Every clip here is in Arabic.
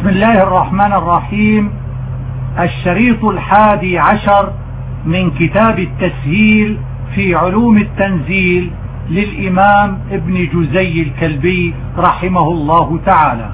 بسم الله الرحمن الرحيم. الشريط 11 من كتاب التسهيل في علوم التنزيل للإمام ابن جزي الكلبي رحمه الله تعالى.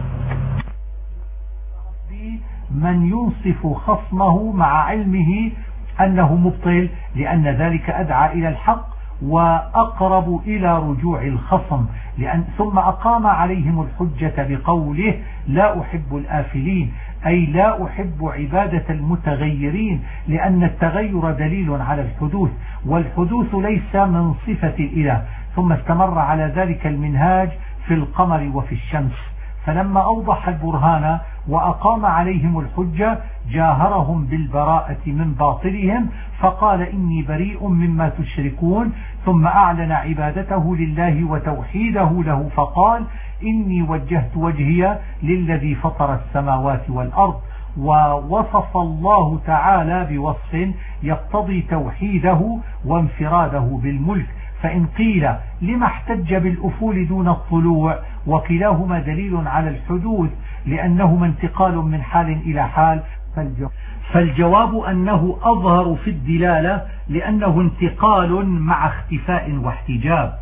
من ينصف خصمه مع علمه أنه مبطل، لأن ذلك أدعى إلى الحق وأقرب إلى رجوع الخصم، ثم أقام عليهم الحجة بقوله: لا أحب الآفلين، أي لا أحب عبادة المتغيرين، لأن التغير دليل على الحدوث، والحدوث ليس من صفة الإله. ثم استمر على ذلك المنهاج في القمر وفي الشمس، فلما أوضح البرهان وأقام عليهم الحجة جاهرهم بالبراءة من باطلهم، فقال: إني بريء مما تشركون، ثم أعلن عبادته لله وتوحيده له، فقال: إني وجهت وجهي للذي فطر السماوات والأرض. ووصف الله تعالى بوصف يقتضي توحيده وانفراده بالملك. فإن قيل: لما احتج بالأفول دون الطلوع؟ وكلاهما دليل على الحدوث، لأنهما انتقال من حال إلى حال. فالجواب أنه أظهر في الدلالة، لأنه انتقال مع اختفاء واحتجاب.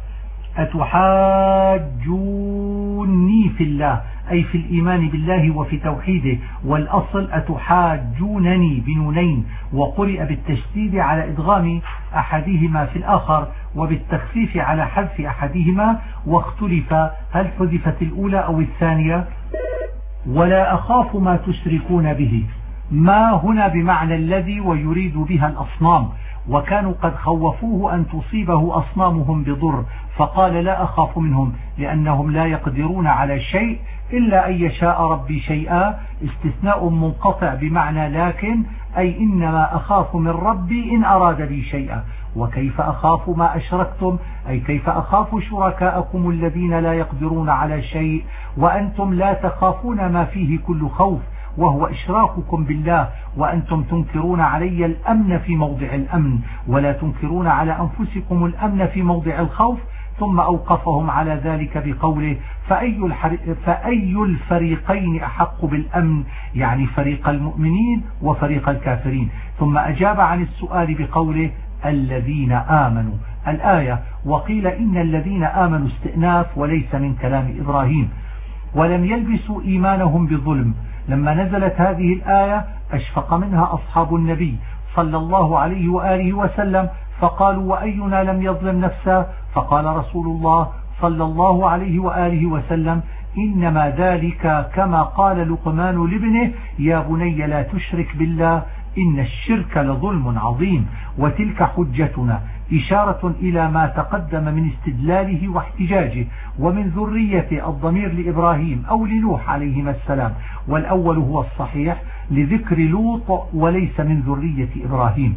أتحاجوني في الله، أي في الإيمان بالله وفي توحيده، والأصل أتحاجونني بنونين، وقرئ بالتشديد على إدغام أحدهما في الآخر وبالتخفيف على حذف أحدهما، واختلف هل حذفت الأولى أو الثانية. ولا أخاف ما تشركون به، ما هنا بمعنى الذي ويريد بها الأصنام، وكانوا قد خوفوه أن تصيبه أصنامهم بضر، فقال: لا أخاف منهم، لأنهم لا يقدرون على شيء إلا أن يشاء ربي شيئا. استثناء منقطع بمعنى لكن، أي إنما أخاف من ربي إن أراد بي شيئا. وكيف أخاف ما أشركتم، أي كيف أخاف شركاءكم الذين لا يقدرون على شيء وأنتم لا تخافون ما فيه كل خوف، وهو إشراككم بالله، وأنتم تنكرون علي الأمن في موضع الأمن، ولا تنكرون على أنفسكم الأمن في موضع الخوف. ثم أوقفهم على ذلك بقوله: فأي الفريقين أحق بالأمن، يعني فريق المؤمنين وفريق الكافرين. ثم أجاب عن السؤال بقوله: الذين آمنوا الآية. وقيل إن الذين آمنوا استئناف وليس من كلام إبراهيم. ولم يلبسوا إيمانهم بظلم. لما نزلت هذه الآية أشفق منها أصحاب النبي صلى الله عليه وآله وسلم، فقالوا: وأينا لم يظلم نفسه؟ فقال رسول الله صلى الله عليه وآله وسلم: إنما ذلك كما قال لقمان لابنه: يا بني لا تشرك بالله إن الشرك لظلم عظيم. وتلك حجتنا، إشارة إلى ما تقدم من استدلاله واحتجاجه. ومن ذرية الضمير لإبراهيم أو لنوح عليهما السلام، والأول هو الصحيح لذكر لوط وليس من ذرية إبراهيم.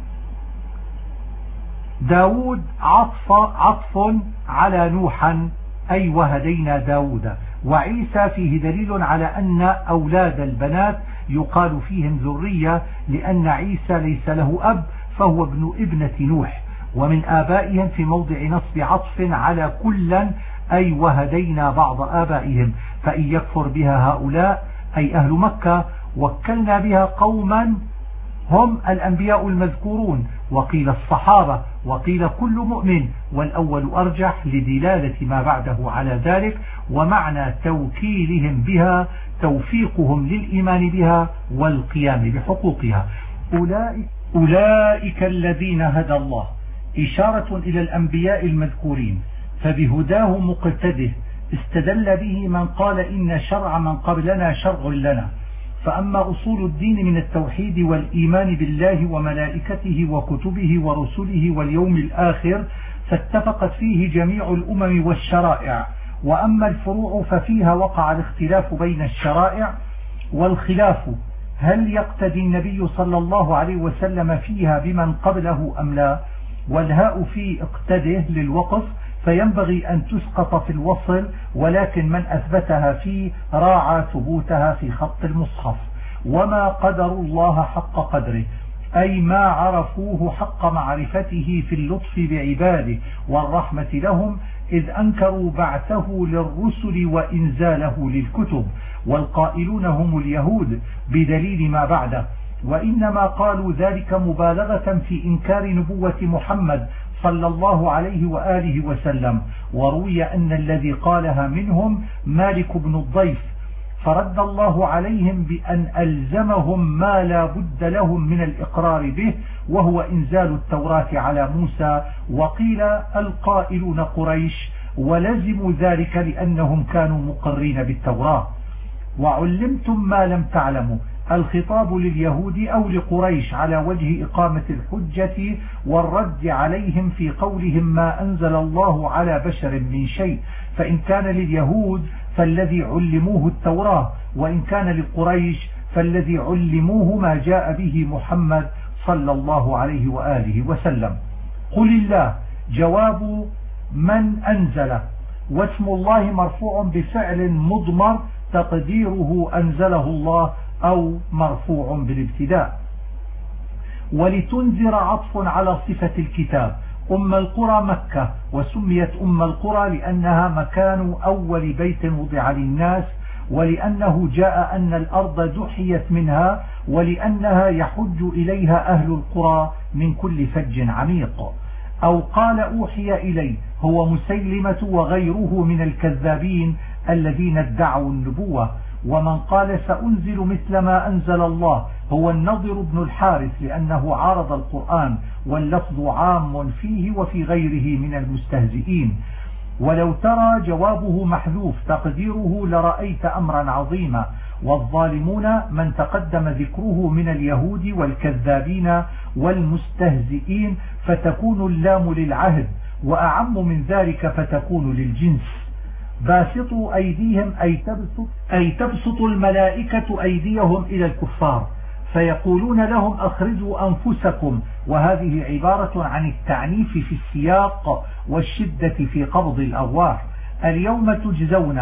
داود عطف على نوحا، أي وهدينا داود. وعيسى فيه دليل على أن أولاد البنات يقال فيهم ذرية، لأن عيسى ليس له أب فهو ابن ابنة نوح. ومن آبائهم في موضع نصب عطف على كلا، أي وهدينا بعض آبائهم، فإن يكفر بها هؤلاء أي أهل مكة وكلنا بها قوما هم الأنبياء المذكورون، وقيل الصحابة، وقيل كل مؤمن، والأول أرجح لدلالة ما بعده على ذلك. ومعنى توكيلهم بها توفيقهم للإيمان بها والقيام بحقوقها. أولئك الذين هدى الله، إشارة إلى الأنبياء المذكورين، فبهداه مقتده استدل به من قال إن شرع من قبلنا شرع لنا. فأما أصول الدين من التوحيد والإيمان بالله وملائكته وكتبه ورسله واليوم الآخر فاتفقت فيه جميع الأمم والشرائع. وأما الفروع ففيها وقع الاختلاف بين الشرائع، والخلاف هل يقتدي النبي صلى الله عليه وسلم فيها بمن قبله أم لا. والهاء في اقتده للوقف، فينبغي أن تسقط في الوصل، ولكن من أثبتها فيه راعى ثبوتها في خط المصحف. وما قدر الله حق قدره، أي ما عرفوه حق معرفته في اللطف بعباده والرحمة لهم، إذ أنكروا بعثه للرسل وإنزاله للكتب، والقائلون هم اليهود بدليل ما بعده، وإنما قالوا ذلك مبالغة في إنكار نبوة محمد صلى الله عليه وآله وسلم. وروي أن الذي قالها منهم مالك بن الضيف، فرد الله عليهم بأن ألزمهم ما لا بد لهم من الإقرار به، وهو إنزال التوراة على موسى. وقيل القائلون قريش، ولزموا ذلك لأنهم كانوا مقرين بالتوراة. وعلمتم ما لم تعلموا، الخطاب لليهود أو لقريش على وجه إقامة الحجة والرد عليهم في قولهم ما أنزل الله على بشر من شيء، فإن كان لليهود فالذي علموه التوراة، وإن كان لقريش فالذي علموه ما جاء به محمد صلى الله عليه وآله وسلم. قل الله جواب من أنزل، واسم الله مرفوع بفعل مضمر تقديره أنزله الله أو مرفوع بالابتداء. ولتنذر عطف على صفة الكتاب. أم القرى مكة، وسميت أم القرى لأنها مكان أول بيت وضع للناس، ولأنه جاء أن الأرض دحيت منها، ولأنها يحج إليها أهل القرى من كل فج عميق. أو قال أوحي إلي، هو مسيلمة وغيره من الكذابين الذين ادعوا النبوة. ومن قال سأنزل مثل ما أنزل الله هو النضر بن الحارث، لأنه عارض القرآن، واللفظ عام فيه وفي غيره من المستهزئين. ولو ترى جوابه محذوف تقديره لرأيت أمرا عظيما. والظالمون من تقدم ذكره من اليهود والكذابين والمستهزئين، فتكون اللام للعهد، وأعم من ذلك فتكون للجنس. باسطوا أيديهم أي تبسط الملائكة أيديهم إلى الكفار، فيقولون لهم أخرجوا أنفسكم، وهذه عبارة عن التعنيف في السياق والشدة في قبض الأرواح. اليوم تجزون،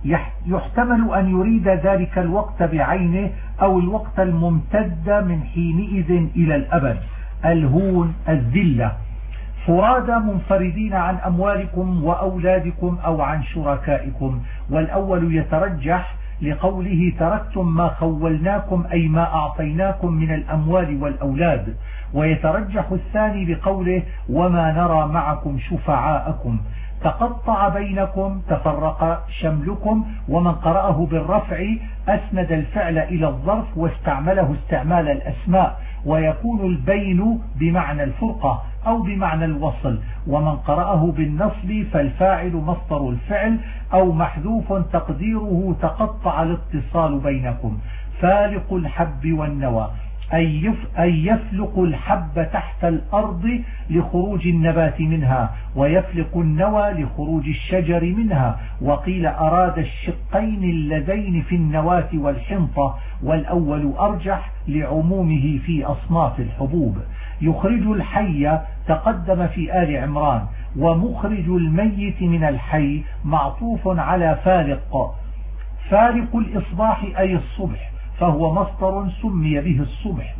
يحتمل أن يريد ذلك الوقت بعينه أو الوقت الممتد من حينئذ إلى الأبد، الهون الذلة، فرادى منفردين عن أموالكم وأولادكم أو عن شركائكم. والأول يترجح لقوله تركتم ما خولناكم، أي ما أعطيناكم من الأموال والأولاد، ويترجح الثاني بقوله وما نرى معكم شفعاءكم، تقطع بينكم، تفرق شملكم. ومن قرأه بالرفع أسند الفعل إلى الظرف واستعمله استعمال الأسماء، ويكون البين بمعنى الفرقة أو بمعنى الوصل. ومن قرأه بالنصب فالفاعل مصدر الفعل أو محذوف تقديره تقطع الاتصال بينكم. فالق الحب والنوى، أي يفلق الحب تحت الأرض لخروج النبات منها، ويفلق النوى لخروج الشجر منها. وقيل أراد الشقين اللذين في النواة والحنطة، والأول أرجح لعمومه في أصناف الحبوب. يخرج الحي تقدم في آل عمران، ومخرج الميت من الحي معطوف على فالق. فالق الإصباح أي الصبح، فهو مصدر سمي به الصبح،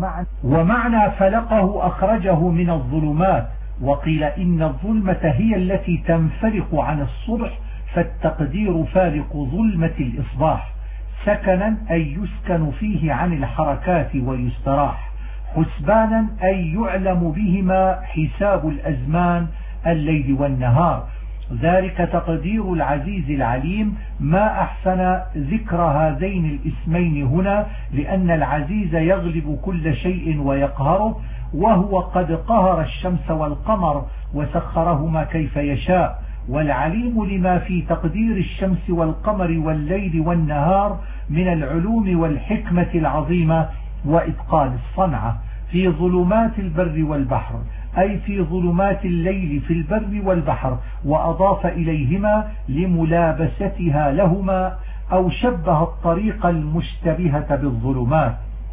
ومعنى فلقه أخرجه من الظلمات. وقيل إن الظلمة هي التي تنفلق عن الصبح، فالتقدير فالق ظلمة الإصباح. سكنا أي يسكن فيه عن الحركات ويستراح. حسبانا أي يعلم بهما حساب الأزمان الليل والنهار. ذلك تقدير العزيز العليم. ما أحسن ذكر هذين الاسمين هنا، لأن العزيز يغلب كل شيء ويقهره، وهو قد قهر الشمس والقمر وسخرهما كيف يشاء. والعليم لما في تقدير الشمس والقمر والليل والنهار من العلوم والحكمة العظيمة وإتقان الصنعة. في ظلمات البر والبحر، أي في ظلمات الليل في البر والبحر، وأضاف إليهما لملابستها لهما، أو شبه الطريق المشتبهة بالظلمات.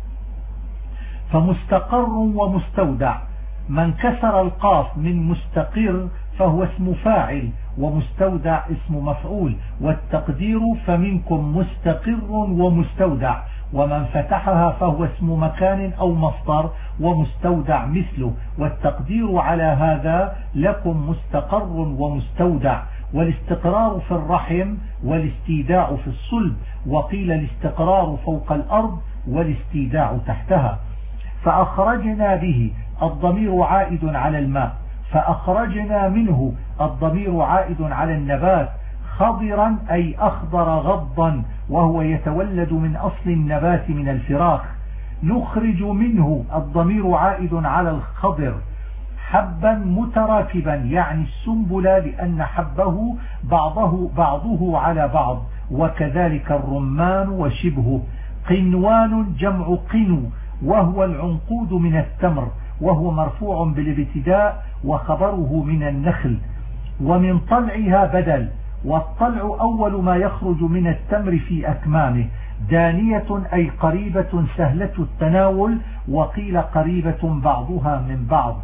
فمستقر ومستودع، من كسر القاف من مستقر فهو اسم فاعل، ومستودع اسم مفعول. والتقدير فمنكم مستقر ومستودع، ومن فتحها فهو اسم مكان أو مصدر ومستودع مثله. والتقدير على هذا لكم مستقر ومستودع، والاستقرار في الرحم والاستيداع في الصلب، وقيل الاستقرار فوق الأرض والاستيداع تحتها. فأخرجنا به الضمير عائد على الماء، فأخرجنا منه الضمير عائد على النبات. خضرا أي أخضر غضا، وهو يتولد من أصل النبات من الفراخ. نخرج منه الضمير عائد على الخضر. حبا متراكبا يعني السنبل، لأن حبه بعضه على بعض، وكذلك الرمان وشبهه. قنوان جمع قنو، وهو العنقود من التمر، وهو مرفوع بالابتداء وخبره من النخل. ومن طلعها بدل، والطلع أول ما يخرج من التمر في أكمامه. دانية أي قريبة سهلة التناول، وقيل قريبة بعضها من بعض.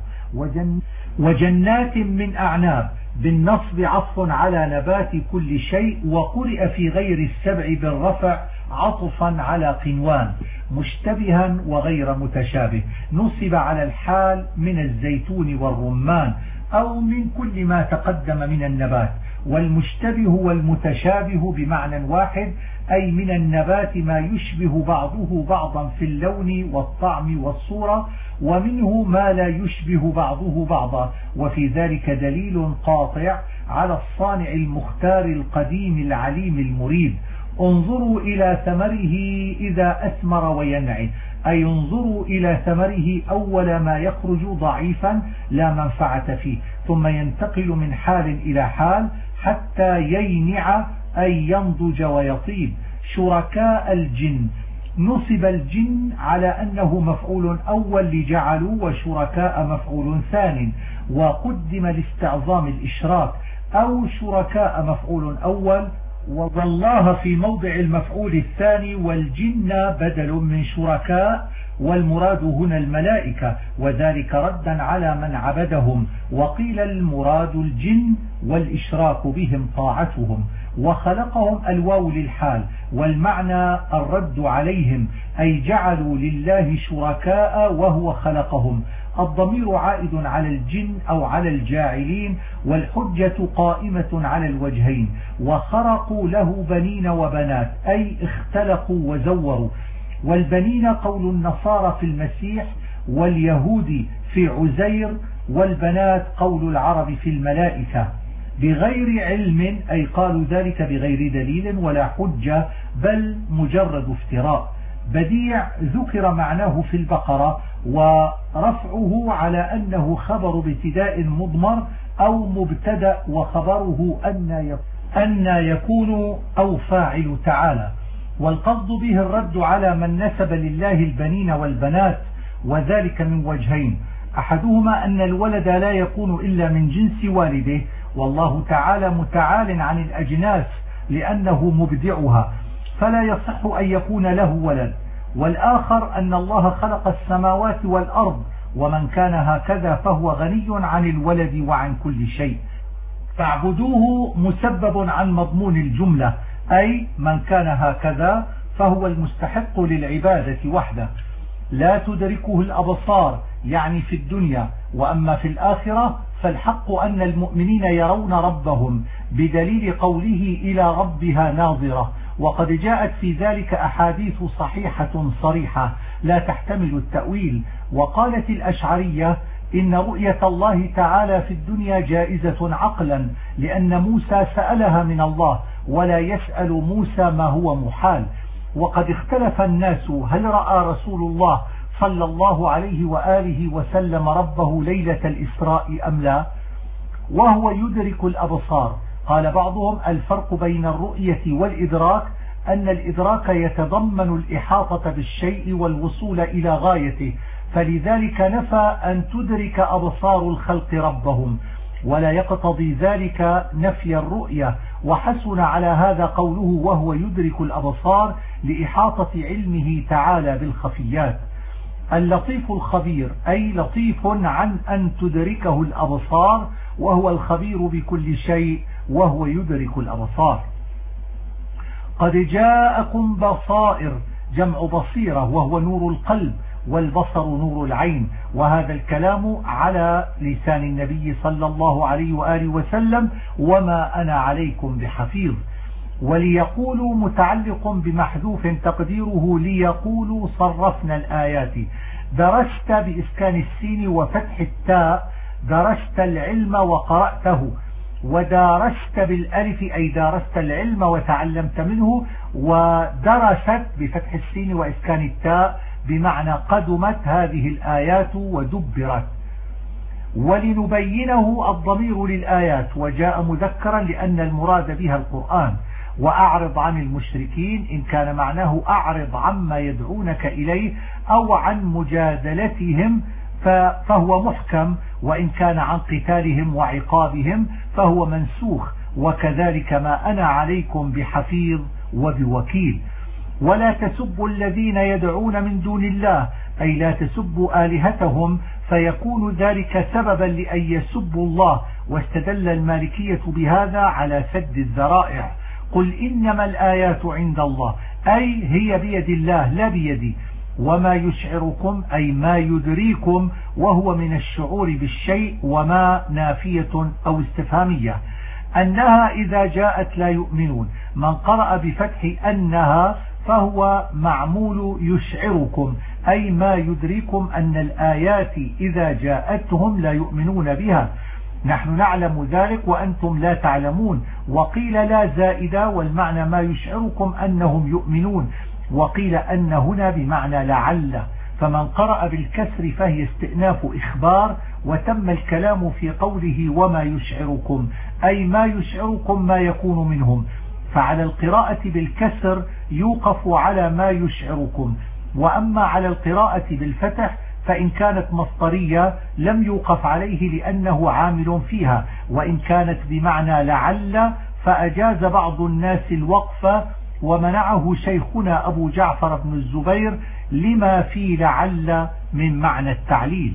وجنات من أعناب بالنصب عطف على نبات كل شيء، وقرئ في غير السبع بالرفع عطفا على قنوان. مشتبها وغير متشابه نصب على الحال من الزيتون والرمان أو من كل ما تقدم من النبات. والمشتبه والمتشابه بمعنى واحد، أي من النبات ما يشبه بعضه بعضا في اللون والطعم والصورة، ومنه ما لا يشبه بعضه بعضا. وفي ذلك دليل قاطع على الصانع المختار القديم العليم المريد. انظروا إلى ثمره إذا أثمر وينعي، أي انظروا إلى ثمره أول ما يخرج ضعيفا لا منفعة فيه، ثم ينتقل من حال إلى حال حتى يينع أي ينضج ويطيب. شركاء الجن، نصب الجن على أنه مفعول أول لجعلوا، وشركاء مفعول ثان، وقدم لاستعظام الإشراك. أو شركاء مفعول أول، والله في موضع المفعول الثاني، والجن بدل من شركاء، والمراد هنا الملائكة، وذلك ردا على من عبدهم. وقيل المراد الجن والإشراك بهم طاعتهم. وخلقهم الواو للحال، والمعنى الرد عليهم، أي جعلوا لله شركاء وهو خلقهم. الضمير عائد على الجن أو على الجاعلين، والحجة قائمة على الوجهين. وخرقوا له بنين وبنات، أي اختلقوا وزوروا. والبنين قول النصارى في المسيح، واليهود في عزير، والبنات قول العرب في الملائكة. بغير علم، أي قالوا ذلك بغير دليل ولا حجة، بل مجرد افتراء. بديع ذكر معناه في البقرة، ورفعه على أنه خبر ابتداء مضمر أو مبتدأ، وخبره أن يكون أو فاعل تعالى. والقصد به الرد على من نسب لله البنين والبنات، وذلك من وجهين. أحدهما أن الولد لا يكون إلا من جنس والده، والله تعالى متعال عن الأجناس لأنه مبدعها، فلا يصح أن يكون له ولد. والآخر أن الله خلق السماوات والأرض، ومن كان هكذا فهو غني عن الولد وعن كل شيء. فاعبدوه مسبب عن مضمون الجملة، أي من كان هكذا فهو المستحق للعبادة وحده. لا تدركه الأبصار يعني في الدنيا، وأما في الآخرة فالحق أن المؤمنين يرون ربهم، بدليل قوله إلى ربها ناظرة. وقد جاءت في ذلك أحاديث صحيحة صريحة لا تحتمل التأويل. وقالت الأشعرية إن رؤية الله تعالى في الدنيا جائزة عقلا، لأن موسى سألها من الله، ولا يسأل موسى ما هو محال. وقد اختلف الناس هل رأى رسول الله صلى الله عليه وآله وسلم ربه ليلة الإسراء أم لا، وهو يدرك الأبصار. قال بعضهم الفرق بين الرؤية والإدراك أن الإدراك يتضمن الإحاطة بالشيء والوصول إلى غايته، فلذلك نفى أن تدرك أبصار الخلق ربهم، ولا يقتضي ذلك نفي الرؤية. وحسن على هذا قوله وهو يدرك الأبصار لإحاطة علمه تعالى بالخفيات. اللطيف الخبير أي لطيف عن أن تدركه الأبصار، وهو الخبير بكل شيء وهو يدرك الأبصار. قد جاءكم بصائر جمع بصيرة وهو نور القلب، والبصر نور العين. وهذا الكلام على لسان النبي صلى الله عليه وآله وسلم: وما أنا عليكم بحفيظ. وليقولوا متعلق بمحذوف تقديره ليقولوا صرفنا الآيات. درست بإسكان السين وفتح التاء، درست العلم وقرأته. ودارست بالألف أي دارست العلم وتعلمت منه. ودرست بفتح السين وإسكان التاء بمعنى قدمت هذه الآيات ودبرت. ولنبينه الضمير للآيات، وجاء مذكرا لأن المراد بها القرآن. وأعرض عن المشركين إن كان معناه أعرض عما يدعونك إليه أو عن مجادلتهم فهو محكم، وإن كان عن قتالهم وعقابهم فهو منسوخ. وكذلك ما أنا عليكم بحفيظ وبوكيل. ولا تسبوا الذين يدعون من دون الله، أي لا تسبوا آلهتهم فيكون ذلك سببا لأن يسبوا الله. واستدل المالكية بهذا على سد الذرائع. قل إنما الآيات عند الله، أي هي بيد الله لا بيدي. وما يشعركم أي ما يدريكم، وهو من الشعور بالشيء، وما نافية أو استفهامية. أنها إذا جاءت لا يؤمنون. من قرأ بفتح أنها فهو معمول يشعركم، أي ما يدريكم أن الآيات إذا جاءتهم لا يؤمنون بها. نحن نعلم ذلك وأنتم لا تعلمون. وقيل لا زائدة، والمعنى ما يشعركم أنهم يؤمنون. وقيل أن هنا بمعنى لعل. فمن قرأ بالكسر فهي استئناف إخبار، وتم الكلام في قوله وما يشعركم، أي ما يشعركم ما يكون منهم. فعلى القراءة بالكسر يوقف على ما يشعركم. وأما على القراءة بالفتح فإن كانت مصدرية لم يوقف عليه لأنه عامل فيها. وإن كانت بمعنى لعل فأجاز بعض الناس الوقف، ومنعه شيخنا أبو جعفر بن الزبير لما في لعل من معنى التعليل.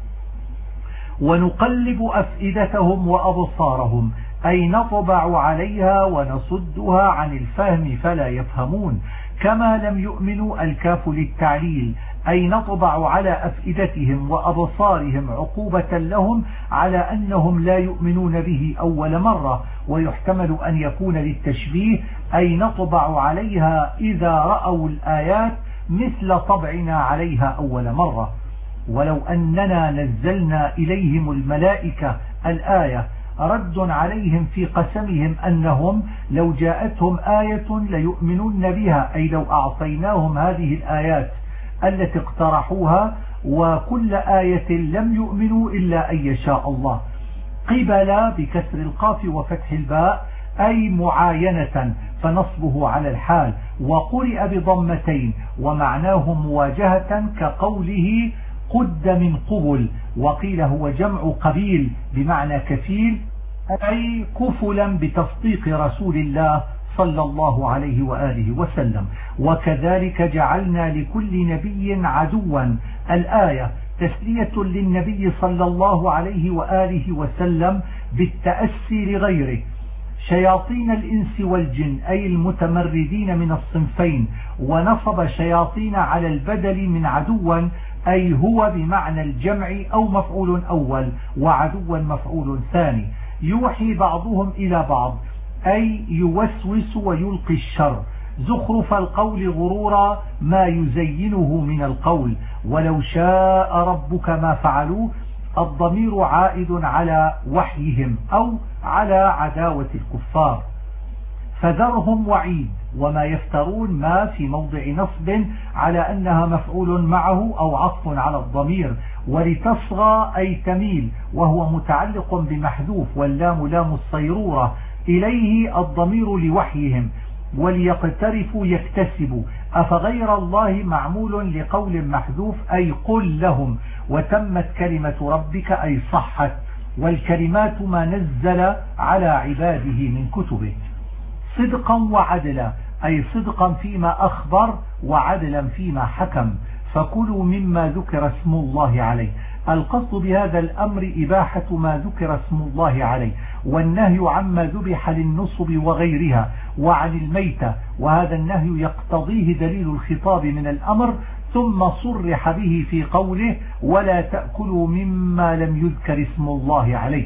ونقلب أفئدتهم وأبصارهم، أي نطبع عليها ونصدها عن الفهم فلا يفهمون. كما لم يؤمنوا الكاف للتعليل، أي نطبع على أفئدتهم وأبصارهم عقوبة لهم على أنهم لا يؤمنون به أول مرة. ويحتمل أن يكون للتشبيه، أي نطبع عليها إذا رأوا الآيات مثل طبعنا عليها أول مرة. ولو أننا نزلنا إليهم الملائكة الآية رد عليهم في قسمهم أنهم لو جاءتهم آية ليؤمنون بها، أي لو أعطيناهم هذه الآيات التي اقترحوها، وكل آية لم يؤمنوا إلا أن يشاء الله. قبل بكسر القاف وفتح الباء، أي معاينة، فنصبه على الحال. وقرئ بضمتين ومعناه مواجهة كقوله قد من قبل. وقيل هو جمع قبيل بمعنى كفيل، أي كفلا بتصديق رسول الله صلى الله عليه وآله وسلم. وكذلك جعلنا لكل نبي عدوا، الآية تسلية للنبي صلى الله عليه وآله وسلم بالتأسي لغيره. شياطين الإنس والجن، أي المتمردين من الصنفين. ونصب شياطين على البدل من عدوا، أي هو بمعنى الجمع أو مفعول أول، وعدوا مفعول ثاني. يوحي بعضهم إلى بعض، أي يوسوس ويلقي الشر. زخرف القول غرورا، ما يزينه من القول. ولو شاء ربك ما فعلوه، الضمير عائد على وحيهم أو على عداوة الكفار. فذرهم وعيد، وما يفترون ما في موضع نصب على أنها مفعول معه أو عطف على الضمير. ولتصغى أي تميل، وهو متعلق بمحذوف، واللام لام الصيرورة، إليه الضمير لوحيهم. وليقترفوا يكتسبوا، أفغير الله معمول لقول محذوف، أي قل لهم. وتمت كلمة ربك أي صحت. والكلمات ما نزل على عباده من كتبه. صدقا وعدلا، أي صدقا فيما أخبر وعدلا فيما حكم. فكلوا مما ذكر اسم الله عليه، القصد بهذا الأمر إباحة ما ذكر اسم الله عليه، والنهي عما ذبح للنصب وغيرها وعن الميتة، وهذا النهي يقتضيه دليل الخطاب من الأمر، ثم صرح به في قوله ولا تأكلوا مما لم يذكر اسم الله عليه.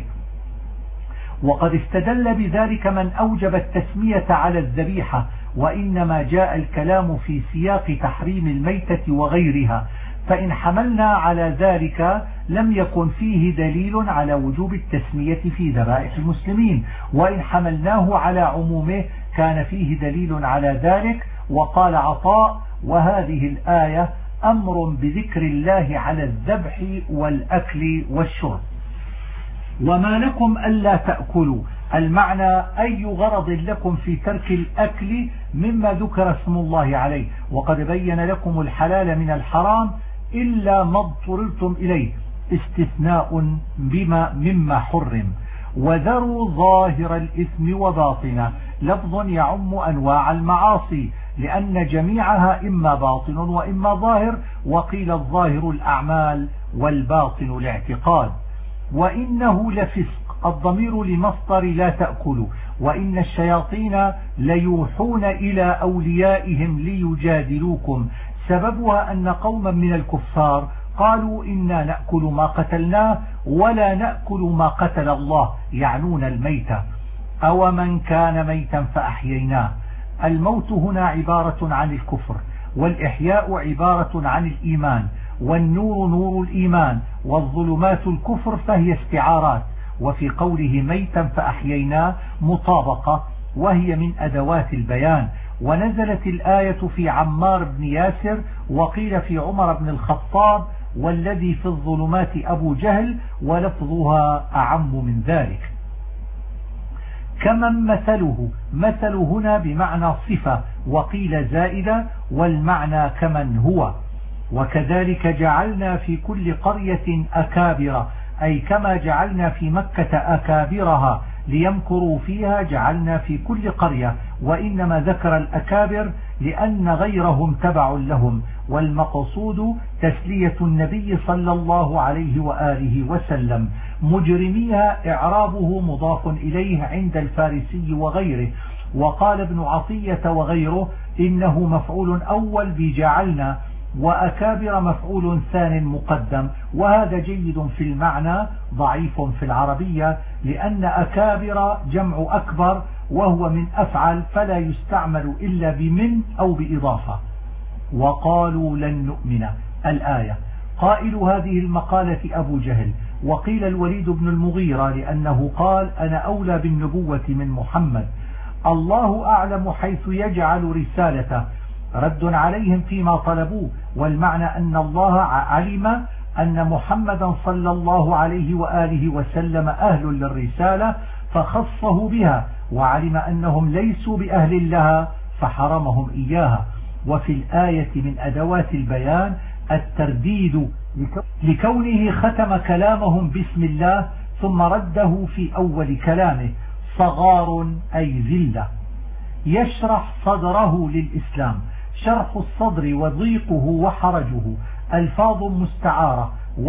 وقد استدل بذلك من أوجب التسمية على الذبيحة، وإنما جاء الكلام في سياق تحريم الميتة وغيرها، فإن حملنا على ذلك لم يكن فيه دليل على وجوب التسمية في ذبائح المسلمين، وإن حملناه على عمومه كان فيه دليل على ذلك. وقال عطاء: وهذه الآية أمر بذكر الله على الذبح والأكل والشرب. وما لكم ألا تأكلوا، المعنى أي غرض لكم في ترك الأكل مما ذكر اسم الله عليه، وقد بين لكم الحلال من الحرام إلا ما اضطررتم إليه، استثناء مما حرم. وذروا ظاهر الإثم وباطنه، لفظ يعم أنواع المعاصي، لأن جميعها إما باطن وإما ظاهر، وقيل الظاهر الأعمال والباطن الاعتقاد. وإنه لفسق، الضمير لمصدر لا تأكلوا، وإن الشياطين ليوحون إلى أوليائهم ليجادلوكم، سببها أن قوما من الكفار قالوا إنا نأكل ما قتلناه ولا نأكل ما قتل الله، يعنون الميتة. أو من كان ميتا فأحييناه، الموت هنا عبارة عن الكفر، والإحياء عبارة عن الإيمان، والنور نور الإيمان، والظلمات الكفر، فهي استعارات. وفي قوله ميتا فأحييناه مطابقة، وهي من أدوات البيان. ونزلت الآية في عمار بن ياسر، وقيل في عمر بن الخطاب، والذي في الظلمات أبو جهل، ولفظها أعم من ذلك. كمن مثله، مثل هنا بمعنى صفة، وقيل زائدة، والمعنى كمن هو. وكذلك جعلنا في كل قرية أكابر، أي كما جعلنا في مكة أكابرها ليمكروا فيها جعلنا في كل قرية، وإنما ذكر الأكابر لأن غيرهم تبع لهم، والمقصود تسلية النبي صلى الله عليه وآله وسلم. مجرميها إعرابه مضاف إليه عند الفارسي وغيره. وقال ابن عطية وغيره إنه مفعول أول بجعلنا، وأكابر مفعول ثان مقدم، وهذا جيد في المعنى ضعيف في العربية، لأن أكابر جمع أكبر وهو من أفعل، فلا يستعمل إلا بمن أو بإضافة. وقالوا لن نؤمن، الآية. قائل هذه المقالة أبو جهل، وقيل الوليد بن المغيرة، لأنه قال أنا أولى بالنبوة من محمد، الله أعلم حيث يجعل رسالته، رد عليهم فيما طلبوه. والمعنى أن الله علم أن محمدا صلى الله عليه وآله وسلم أهل للرسالة فخصه بها، وعلم أنهم ليسوا بأهل لها فحرمهم إياها. وفي الآية من أدوات البيان الترديد، لكونه ختم كلامهم بسم الله ثم رده في أول كلامه. صغار أي ذلة. يشرح صدره للإسلام، شرح الصدر وضيقه وحرجه ألفاظ مستعارة.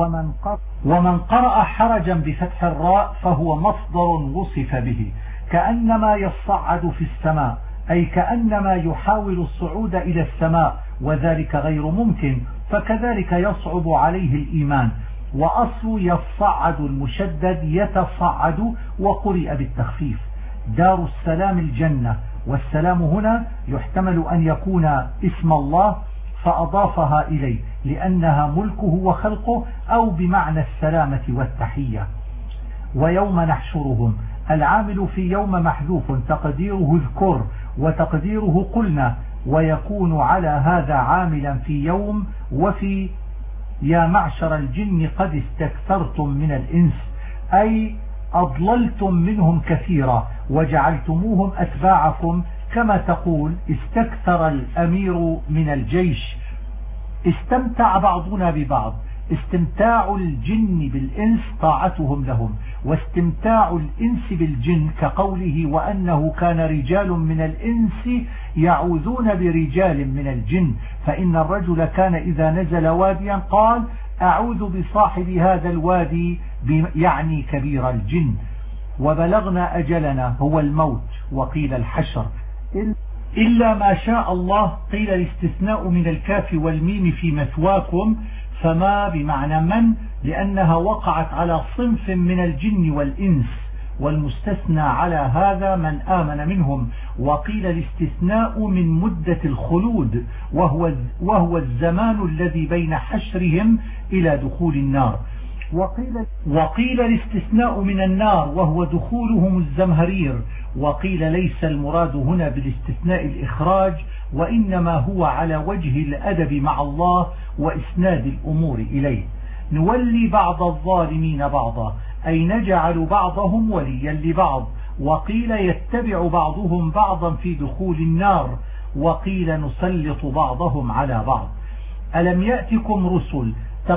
ومن قرأ حرجا بفتح الراء فهو مصدر وصف به، كأنما يصعد في السماء، أي كأنما يحاول الصعود إلى السماء، وذلك غير ممكن، فكذلك يصعب عليه الإيمان. وأصل يصعد المشدد يتصعد، وقرئ بالتخفيف. دار السلام الجنة، والسلام هنا يحتمل أن يكون اسم الله فأضافها إليه لأنها ملكه وخلقه، أو بمعنى السلامة والتحية. ويوم نحشرهم، العامل في يوم محذوف تقديره اذكر، وتقديره قلنا، ويكون على هذا عاملا في يوم. وفي يا معشر الجن قد استكثرتم من الإنس، أي أضللتم منهم كثيرا وجعلتموهم أتباعكم، كما تقول استكثر الأمير من الجيش. استمتع بعضنا ببعض، استمتاع الجن بالإنس طاعتهم لهم، واستمتاع الإنس بالجن كقوله وأنه كان رجال من الإنس يعوذون برجال من الجن، فإن الرجل كان إذا نزل واديا قال أعوذ بصاحب هذا الوادي يعني كبير الجن. وبلغنا أجلنا هو الموت، وقيل الحشر إلا ما شاء الله. قيل الاستثناء من الكاف والميم في مثواكم، فما بمعنى من، لأنها وقعت على صنف من الجن والإنس، والمستثنى على هذا من آمن منهم. وقيل الاستثناء من مدة الخلود، وهو الزمان الذي بين حشرهم إلى دخول النار. وقيل الاستثناء من النار وهو دخولهم الزمهرير. وقيل ليس المراد هنا بالاستثناء الإخراج، وإنما هو على وجه الأدب مع الله وإسناد الأمور إليه. نولي بعض الظالمين بعضا، أي نجعل بعضهم وليا لبعض. وقيل يتبع بعضهم بعضا في دخول النار. وقيل نسلط بعضهم على بعض. ألم يأتكم رسل،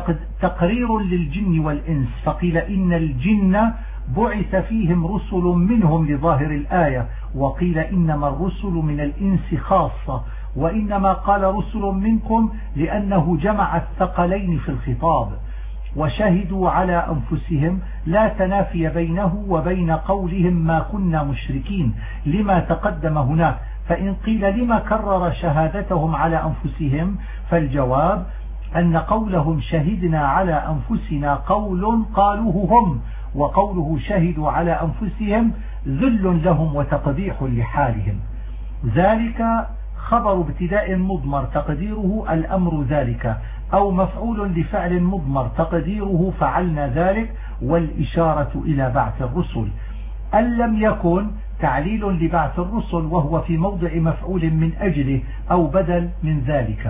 تقرير للجن والإنس، فقيل إن الجن بعث فيهم رسل منهم لظاهر الآية. وقيل إنما الرسل من الإنس خاصة، وإنما قال رسل منكم لأنه جمع الثقلين في الخطاب. وشهدوا على أنفسهم، لا تنافي بينه وبين قولهم ما كنا مشركين لما تقدم هناك. فإن قيل لما كرر شهادتهم على أنفسهم، فالجواب أن قولهم شهدنا على أنفسنا قول قالوه هم، وقوله شهدوا على أنفسهم ذل لهم وتقبيح لحالهم. ذلك خبر ابتداء مضمر تقديره الأمر ذلك، أو مفعول لفعل مضمر تقديره فعلنا ذلك، والإشارة إلى بعث الرسل. أن لم يكن تعليل لبعث الرسل، وهو في موضع مفعول من أجله أو بدل من ذلك.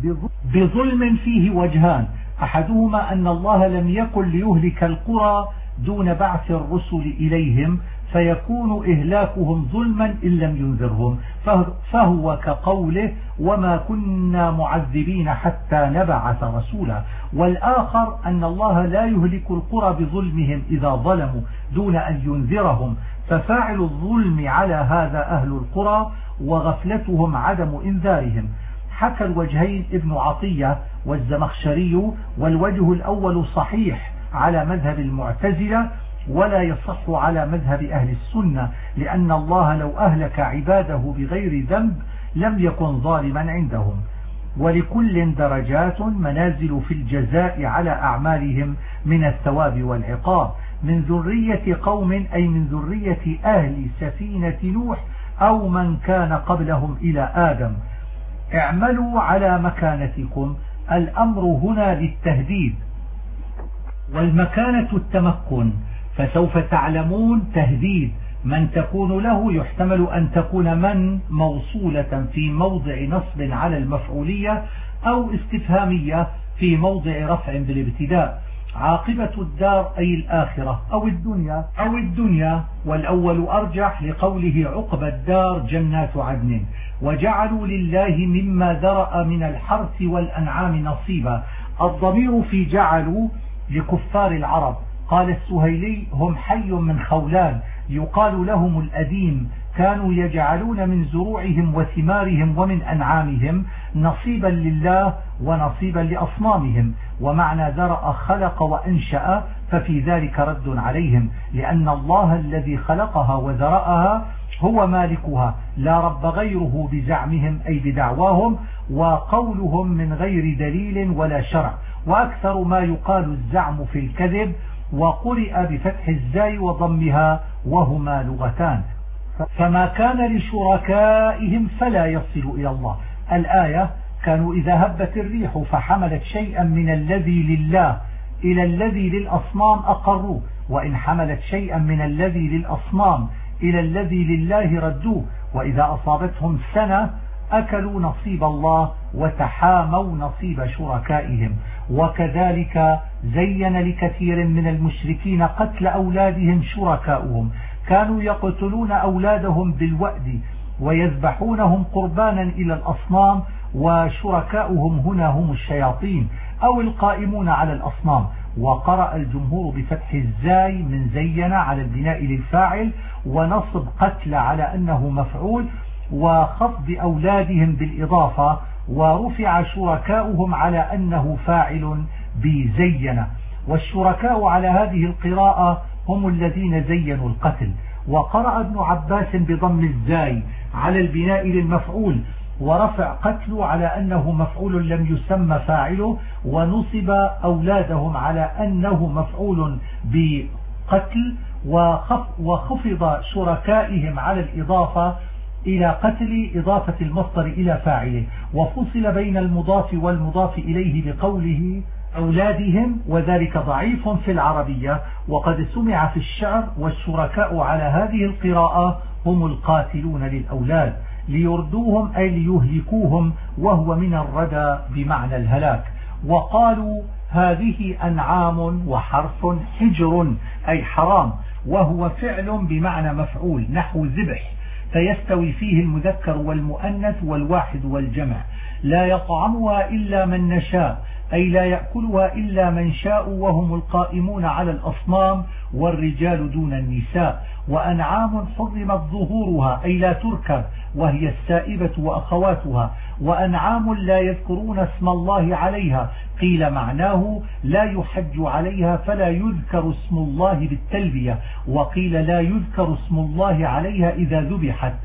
بظلم فيه وجهان، أحدهما أن الله لم يكن ليهلك القرى دون بعث الرسل إليهم، فيكون إهلاكهم ظلما إن لم ينذرهم، فهو كقوله وما كنا معذبين حتى نبعث رسولا. والآخر أن الله لا يهلك القرى بظلمهم إذا ظلموا دون أن ينذرهم، ففاعل الظلم على هذا أهل القرى، وغفلتهم عدم إنذارهم. حكى الوجهين ابن عطية والزمخشري، والوجه الأول صحيح على مذهب المعتزلة، ولا يصح على مذهب أهل السنة، لأن الله لو أهلك عباده بغير ذنب لم يكن ظالما عندهم. ولكل درجات منازل في الجزاء على أعمالهم من الثواب والعقاب، من ذرية قوم أي من ذرية أهل سفينة نوح أو من كان قبلهم إلى آدم. اعملوا على مكانتكم، الأمر هنا للتهديد، والمكانة التمكن، فسوف تعلمون تهديد من تكون له. يحتمل أن تكون من موصولة في موضع نصب على المفعولية، أو استفهامية في موضع رفع بالابتداء. عاقبة الدار أي الآخرة أو الدنيا، والأول أرجح لقوله عقب الدار جنات عدن. وجعلوا لله مما ذرأ من الحرث والأنعام نصيبا. الضمير في جعلوا لكفار العرب. قال السهيلي هم حي من خولان يقال لهم الأديم، كانوا يجعلون من زروعهم وثمارهم ومن أنعامهم نصيبا لله ونصيبا لأصنامهم. ومعنى ذرأ خلق وأنشأ، ففي ذلك رد عليهم، لأن الله الذي خلقها وذرأها هو مالكها، لا رب غيره بزعمهم أي بدعواهم، وقولهم من غير دليل ولا شرع. وأكثر ما يقال الزعم في الكذب، وقرئ بفتح الزاي وضمها وهما لغتان. فما كان لشركائهم فلا يصل إلى الله. الآية كانوا إذا هبت الريح فحملت شيئا من الذي لله إلى الذي للأصنام أقروه، وإن حملت شيئا من الذي للأصنام إلى الذي لله ردوه. وإذا أصابتهم سنة أكلوا نصيب الله وتحاموا نصيب شركائهم. وكذلك زين لكثير من المشركين قتل أولادهم شركاؤهم، كانوا يقتلون أولادهم بالوأد ويذبحونهم قربانا إلى الأصنام، وشركاؤهم هنا هم الشياطين أو القائمون على الأصنام. وقرأ الجمهور بفتح الزاي من زين على البناء للفاعل، ونصب قتل على أنه مفعول، وخفض أولادهم بالإضافة، ورفع شركاؤهم على أنه فاعل بزين. والشركاء على هذه القراءة هم الذين زينوا القتل. وقرأ ابن عباس بضم الزاي على البناء للمفعول ورفع قتل على أنه مفعول لم يسمى فاعله، ونصب أولادهم على أنه مفعول بقتل، وخفض شركائهم على الإضافة إلى قتل إضافة المصدر إلى فاعله، وفصل بين المضاف والمضاف إليه بقوله أولادهم، وذلك ضعيف في العربية وقد سمع في الشعر. والشركاء على هذه القراءة هم القاتلون للأولاد ليردوهم أي ليهلكوهم، وهو من الردى بمعنى الهلاك. وقالوا هذه أنعام وحرف حجر أي حرام، وهو فعل بمعنى مفعول نحو ذبح، فيستوي فيه المذكر والمؤنث والواحد والجمع. لا يطعمها إلا من نشاء أي لا يأكلها إلا من شاء، وهم القائمون على الأصنام والرجال دون النساء. وأنعام حرمت ظهورها أي لا تركب، وهي السائبة وأخواتها. وأنعام لا يذكرون اسم الله عليها، قيل معناه لا يحج عليها فلا يذكر اسم الله بالتلبية، وقيل لا يذكر اسم الله عليها إذا ذبحت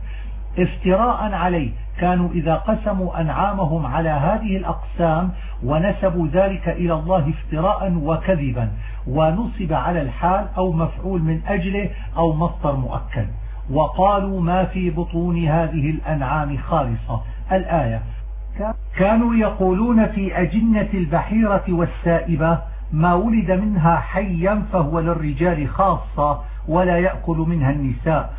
افتراء عليه. كانوا إذا قسموا أنعامهم على هذه الأقسام ونسبوا ذلك إلى الله افتراء وكذبا، ونصب على الحال أو مفعول من أجله أو مصدر مؤكد. وقالوا ما في بطون هذه الأنعام خالصة. الآية. كانوا يقولون في أجنة البحيرة والسائبة ما ولد منها حيا فهو للرجال خاصة ولا يأكل منها النساء،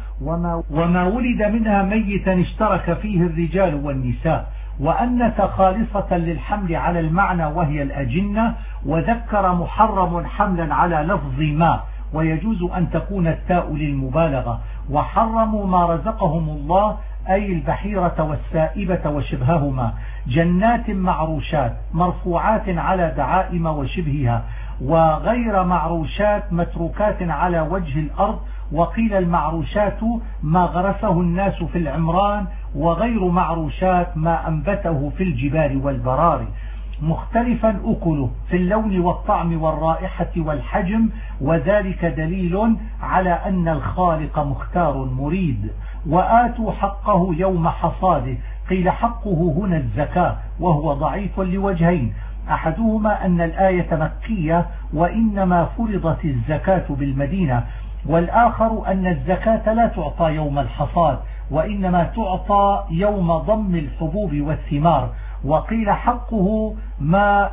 وما ولد منها ميتا اشترك فيه الرجال والنساء. وأنث خالصة للحمل على المعنى وهي الأجنة، وذكر محرم حملا على لفظ ما، ويجوز أن تكون التاء للمبالغة. وحرموا ما رزقهم الله أي البحيرة والسائبة وشبههما، جنات معروشات مرفوعات على دعائم وشبهها، وغير معروشات متروكات على وجه الأرض. وقيل المعروشات ما غرسه الناس في العمران، وغير معروشات ما أنبته في الجبال والبراري. مختلفا أكله في اللون والطعم والرائحة والحجم، وذلك دليل على أن الخالق مختار مريد. وآتوا حقه يوم حصاده، قيل حقه هنا الزكاة، وهو ضعيف لوجهين، أحدهما أن الآية مكية وإنما فرضت الزكاة بالمدينة، والآخر أن الزكاة لا تعطى يوم الحصاد وإنما تعطى يوم ضم الحبوب والثمار. وقيل حقه ما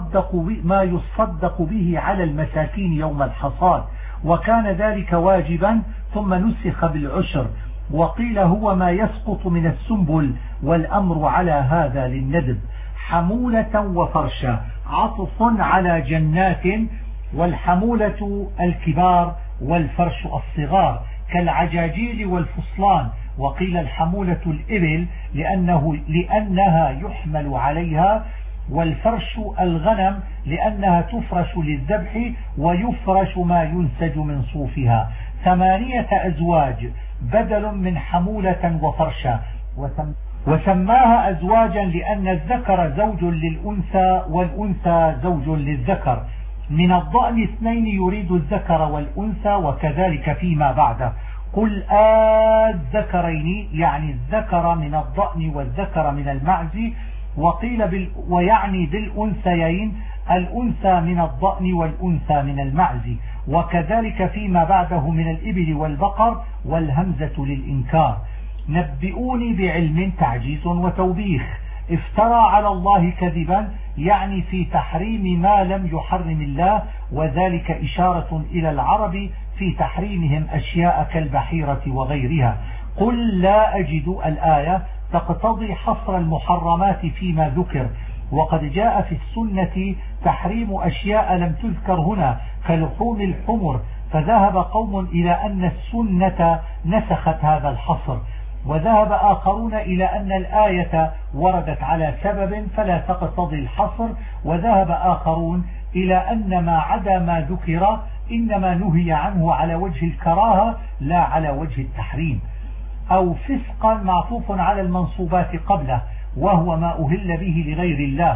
يصدق به على المساكين يوم الحصاد، وكان ذلك واجبا ثم نسخ بالعشر. وقيل هو ما يسقط من السنبل، والأمر على هذا للندب. حمولة وفرشا عطف على جنات، والحمولة الكبار والفرش الصغار كالعجاجيل والفصلان. وقيل الحمولة الإبل لأنها يحمل عليها، والفرش الغنم لأنها تفرش للذبح ويفرش ما ينسج من صوفها. 8 أزواج بدل من حمولة وفرشا، وسماها أزواجا لأن الذكر زوج للأنثى والأنثى زوج للذكر. من الضأن 2 يريد الذكر والأنثى، وكذلك فيما بعده. قل الذكرين يعني الذكر من الضأن والذكر من المعز، وقيل ويعني بالأنثيين الأنثى من الضأن والأنثى من المعز، وكذلك فيما بعده من الإبل والبقر، والهمزة للإنكار. نبئوني بعلم تعجيز وتوبيخ. افترى على الله كذبا يعني في تحريم ما لم يحرم الله، وذلك إشارة إلى العرب في تحريمهم أشياء كالبحيرة وغيرها. قل لا أجد الآية تقتضي حصر المحرمات فيما ذكر، وقد جاء في السنة تحريم أشياء لم تذكر هنا كلحوم الحمر، فذهب قوم إلى أن السنة نسخت هذا الحصر، وذهب آخرون إلى أن الآية وردت على سبب فلا تقتضي الحصر، وذهب آخرون إلى أن ما عدا ما ذكر إنما نهي عنه على وجه الكراهة لا على وجه التحريم. أو فسقا معطوف على المنصوبات قبله، وهو ما أهل به لغير الله،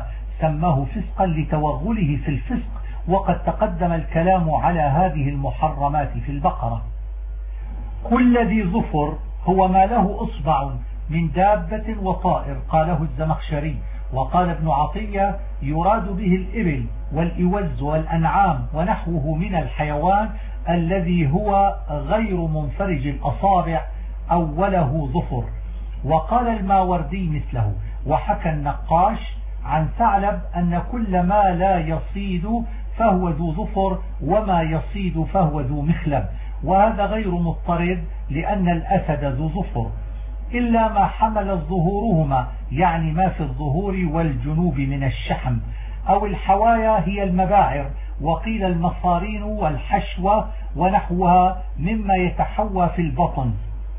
سماه فسقا لتوغله في الفسق، وقد تقدم الكلام على هذه المحرمات في البقرة. كل ذي ظفر هو ما له أصبع من دابة وطائر، قاله الزمخشري. وقال ابن عطية يراد به الإبل والإوز والأنعام ونحوه من الحيوان الذي هو غير منفرج الأصابع أو وله ظفر. وقال الماوردي مثله. وحكى النقاش عن ثعلب أن كل ما لا يصيد فهو ذو ظفر، وما يصيد فهو ذو مخلب، وهذا غير مضطرد لأن الأسد ذو ظفر، إلا ما حمل ظهورهما، يعني ما في الظهور والجنوب من الشحم، أو الحوايا هي المباعر، وقيل المصارين والحشوة ونحوها مما يتحوى في البطن.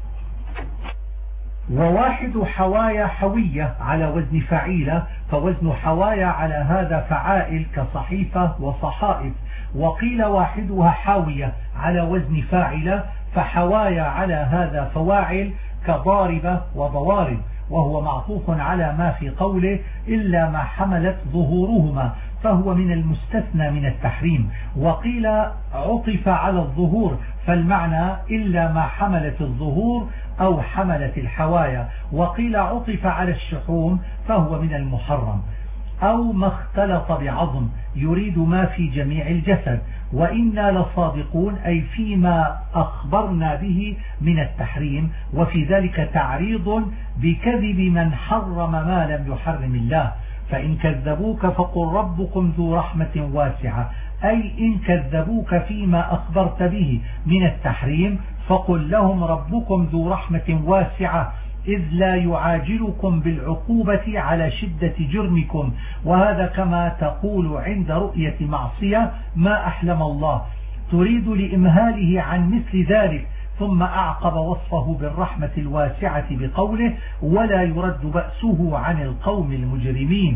وواحد حوايا حوية على وزن فعيلة، فوزن حوايا على هذا فعائل كصحيفة وصحائف. وقيل واحدها حاوية على وزن فاعلة، فحوايا على هذا فواعل كضاربة وضوارب، وهو معطوف على ما في قوله إلا ما حملت ظهورهما، فهو من المستثنى من التحريم. وقيل عطف على الظهور، فالمعنى إلا ما حملت الظهور أو حملت الحوايا. وقيل عطف على الشحوم، فهو من المحرم. أو ما اختلط بعظم، يريد ما في جميع الجسد. وإنا لصادقون أي فيما أخبرنا به من التحريم، وفي ذلك تعريض بكذب من حرم ما لم يحرم الله. فإن كذبوك فقل ربكم ذو رحمة واسعة، أي إن كذبوك فيما أخبرت به من التحريم فقل لهم ربكم ذو رحمة واسعة، إذ لا يعاجلكم بالعقوبة على شدة جرمكم. وهذا كما تقول عند رؤية معصية ما أحلم الله، تريد لإمهاله عن مثل ذلك، ثم أعقب وصفه بالرحمة الواسعة بقوله ولا يرد بأسه عن القوم المجرمين،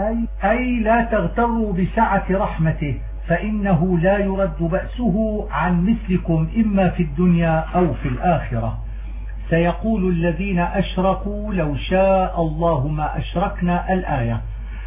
أي لا تغتروا بسعة رحمته، فإنه لا يرد بأسه عن مثلكم إما في الدنيا أو في الآخرة. سيقول الذين أشركوا لو شاء الله ما أشركنا. الآية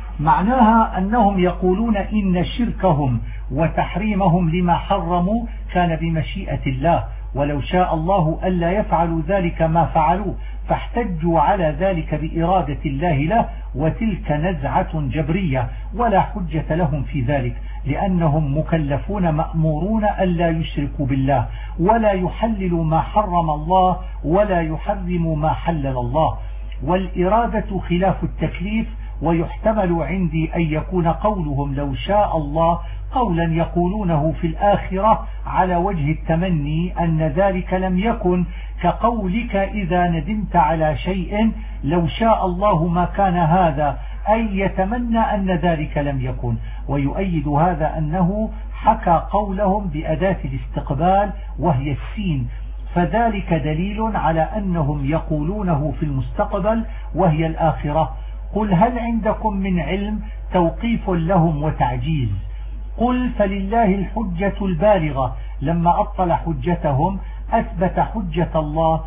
معناها أنهم يقولون إن شركهم وتحريمهم لما حرموا كان بمشيئة الله، ولو شاء الله ألا يفعلوا ذلك ما فعلوا، فاحتجوا على ذلك بإرادة الله له، وتلك نزعة جبرية ولا حجة لهم في ذلك، لأنهم مكلفون مأمورون ألا يشركوا بالله ولا يحللوا ما حرم الله ولا يحرموا ما حلل الله. والإرادة خلاف التكليف، ويحتمل عندي أن يكون قولهم لو شاء الله قولا يقولونه في الآخرة على وجه التمني أن ذلك لم يكن، كقولك إذا ندمت على شيء لو شاء الله ما كان هذا، أي يتمنى أن ذلك لم يكن. ويؤيد هذا أنه حكى قولهم بأداة الاستقبال وهي السين، فذلك دليل على أنهم يقولونه في المستقبل وهي الآخرة. قل هل عندكم من علم، توقيف لهم وتعجيز. قل فلله الحجة البالغة، لما أبطل حجتهم أثبت حجة الله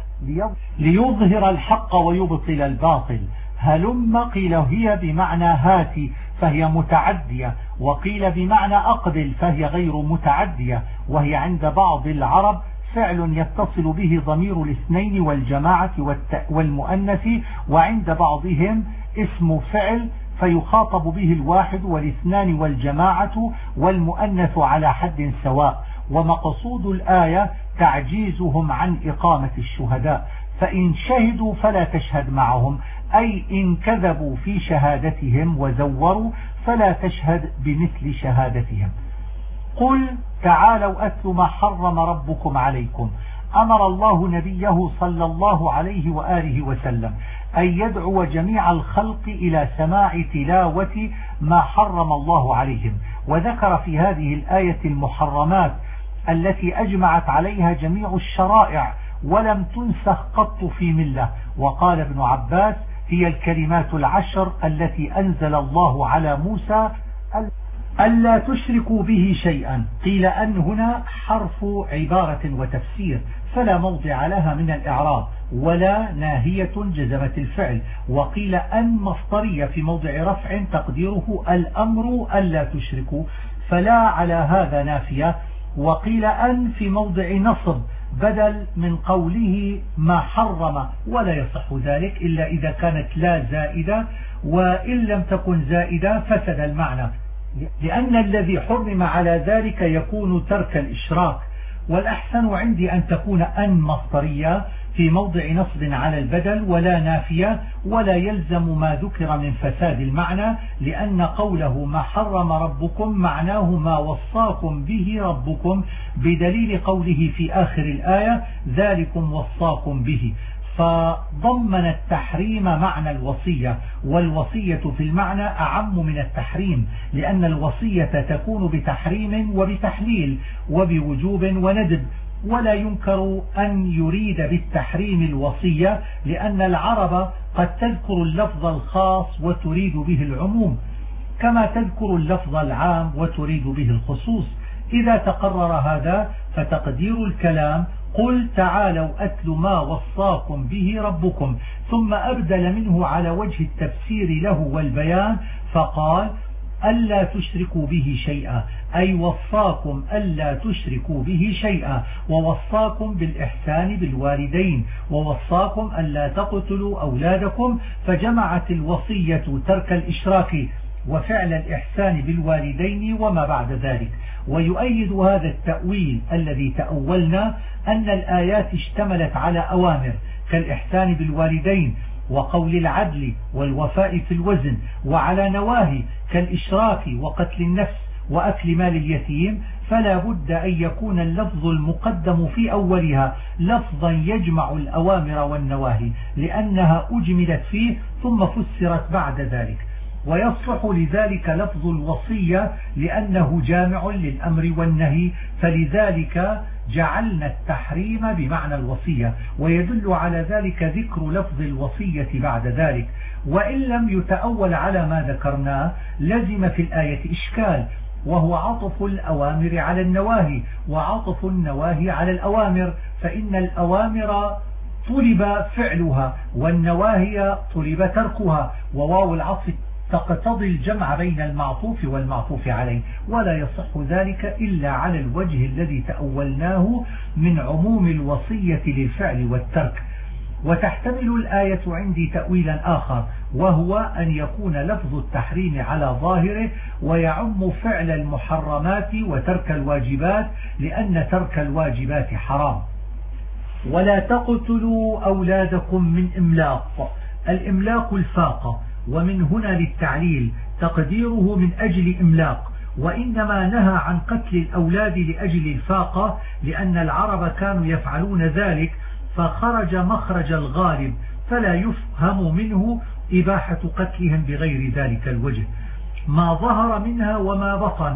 ليظهر الحق ويبطل الباطل. هلم قيل هي بمعنى هاتي فهي متعدية، وقيل بمعنى أقبل فهي غير متعدية، وهي عند بعض العرب فعل يتصل به ضمير الاثنين والجماعة والمؤنث، وعند بعضهم اسم فعل فيخاطب به الواحد والاثنان والجماعة والمؤنث على حد سواء. ومقصود الآية تعجيزهم عن إقامة الشهداء، فإن شهدوا فلا تشهد معهم، أي إن كذبوا في شهادتهم وزوروا فلا تشهد بمثل شهادتهم. قل تعالوا أتل ما حرم ربكم عليكم. أمر الله نبيه صلى الله عليه وآله وسلم أن يدعو جميع الخلق إلى سماع تلاوة ما حرم الله عليهم، وذكر في هذه الآية المحرمات التي أجمعت عليها جميع الشرائع ولم تنسخ قط في ملة. وقال ابن عباس هي الكلمات العشر التي أنزل الله على موسى ألا تشركوا به شيئا. قيل أن هنا حرف عبارة وتفسير فلا موضع لها من الإعراب، ولا ناهية جزمت الفعل. وقيل أن مصدرية في موضع رفع تقديره الأمر ألا تشركوا، فلا على هذا نافية. وقيل أن في موضع نصب بدل من قوله ما حرم، ولا يصح ذلك إلا إذا كانت لا زائدة، وإن لم تكن زائدة فسد المعنى، لأن الذي حرم على ذلك يكون ترك الإشراك. والأحسن عندي أن تكون أن مصدرية في موضع نصب على البدل ولا نافية، ولا يلزم ما ذكر من فساد المعنى، لأن قوله ما حرم ربكم معناه ما وصاكم به ربكم، بدليل قوله في آخر الآية ذلكم وصاكم به، فضمن التحريم معنى الوصية. والوصية في المعنى أعم من التحريم، لأن الوصية تكون بتحريم وبتحليل وبوجوب وندب، ولا ينكر أن يريد بالتحريم الوصية، لأن العرب قد تذكر اللفظ الخاص وتريد به العموم، كما تذكر اللفظ العام وتريد به الخصوص. إذا تقرر هذا فتقدير الكلام قل تعالوا أتل ما وصاكم به ربكم، ثم أبدل منه على وجه التفسير له والبيان فقال ألا تشركوا به شيئا، أي وصاكم ألا تشركوا به شيئا، ووصاكم بالإحسان بالوالدين، ووصاكم ألا تقتلوا أولادكم، فجمعت الوصية ترك الإشراك وفعل الإحسان بالوالدين وما بعد ذلك. ويؤيد هذا التأويل الذي تأولنا أن الآيات اشتملت على أوامر كالإحسان بالوالدين وقول العدل والوفاء في الوزن، وعلى نواهي كالإشراك وقتل النفس وأكل مال اليتيم، فلا بد أن يكون اللفظ المقدم في أولها لفظا يجمع الأوامر والنواهي، لأنها أجملت فيه ثم فسرت بعد ذلك. ويصلح لذلك لفظ الوصية لأنه جامع للأمر والنهي، فلذلك جعلنا التحريم بمعنى الوصية، ويدل على ذلك ذكر لفظ الوصية بعد ذلك. وإن لم يتأول على ما ذكرناه لزم في الآية إشكال، وهو عطف الأوامر على النواهي وعطف النواهي على الأوامر، فإن الأوامر طلب فعلها والنواهي طلب تركها، وواو العطف تقتضي الجمع بين المعطوف والمعطوف عليه، ولا يصح ذلك إلا على الوجه الذي تأولناه من عموم الوصية للفعل والترك. وتحتمل الآية عندي تأويلا آخر، وهو أن يكون لفظ التحريم على ظاهره ويعم فعل المحرمات وترك الواجبات، لأن ترك الواجبات حرام. ولا تقتلوا أولادكم من إملاق، الإملاق الفاقة، ومن هنا للتعليل تقديره من أجل إملاق، وإنما نهى عن قتل الأولاد لأجل الفاقة، لأن العرب كانوا يفعلون ذلك فخرج مخرج الغالب، فلا يفهم منه إباحة قتلهم بغير ذلك الوجه. ما ظهر منها وما بطن،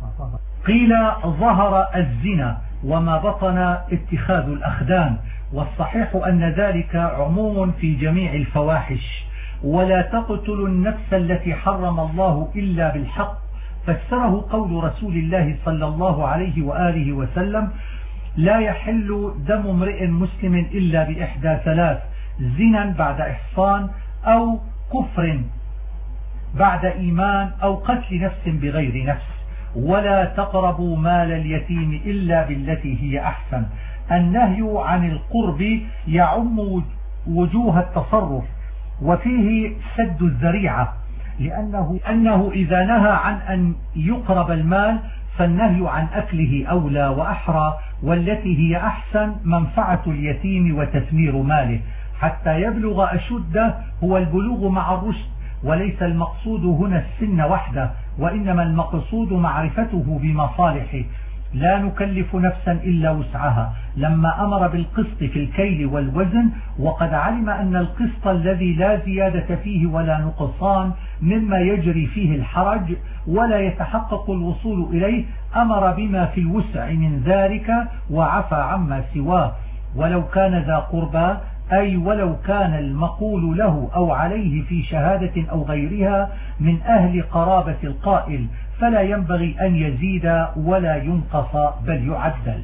قيل ظهر الزنا وما بطن اتخاذ الأخدان، والصحيح أن ذلك عموم في جميع الفواحش. ولا تقتلوا النفس التي حرم الله إلا بالحق، فسره قول رسول الله صلى الله عليه وآله وسلم لا يحل دم امرئ مسلم إلا بإحدى ثلاث: زنا بعد إحصان، أو كفر بعد إيمان، أو قتل نفس بغير نفس. ولا تقربوا مال اليتيم إلا بالتي هي أحسن. النهي عن القرب يعم وجوه التصرف، وفيه سد الذريعة، لأنه إذا نهى عن أن يقرب المال فالنهي عن أكله أولى وأحرى، والتي هي أحسن منفعة اليتيم وتثمير ماله حتى يبلغ أشده، هو البلوغ مع الرشد، وليس المقصود هنا السن وحده، وإنما المقصود معرفته بمصالحه. لا نكلف نفسا إلا وسعها، لما أمر بالقسط في الكيل والوزن، وقد علم أن القسط الذي لا زيادة فيه ولا نقصان مما يجري فيه الحرج ولا يتحقق الوصول إليه، أمر بما في الوسع من ذلك وعفى عما سواه. ولو كان ذا قربى، أي ولو كان المقول له أو عليه في شهادة أو غيرها من أهل قرابة القائل، فلا ينبغي أن يزيد ولا ينقص بل يعدل.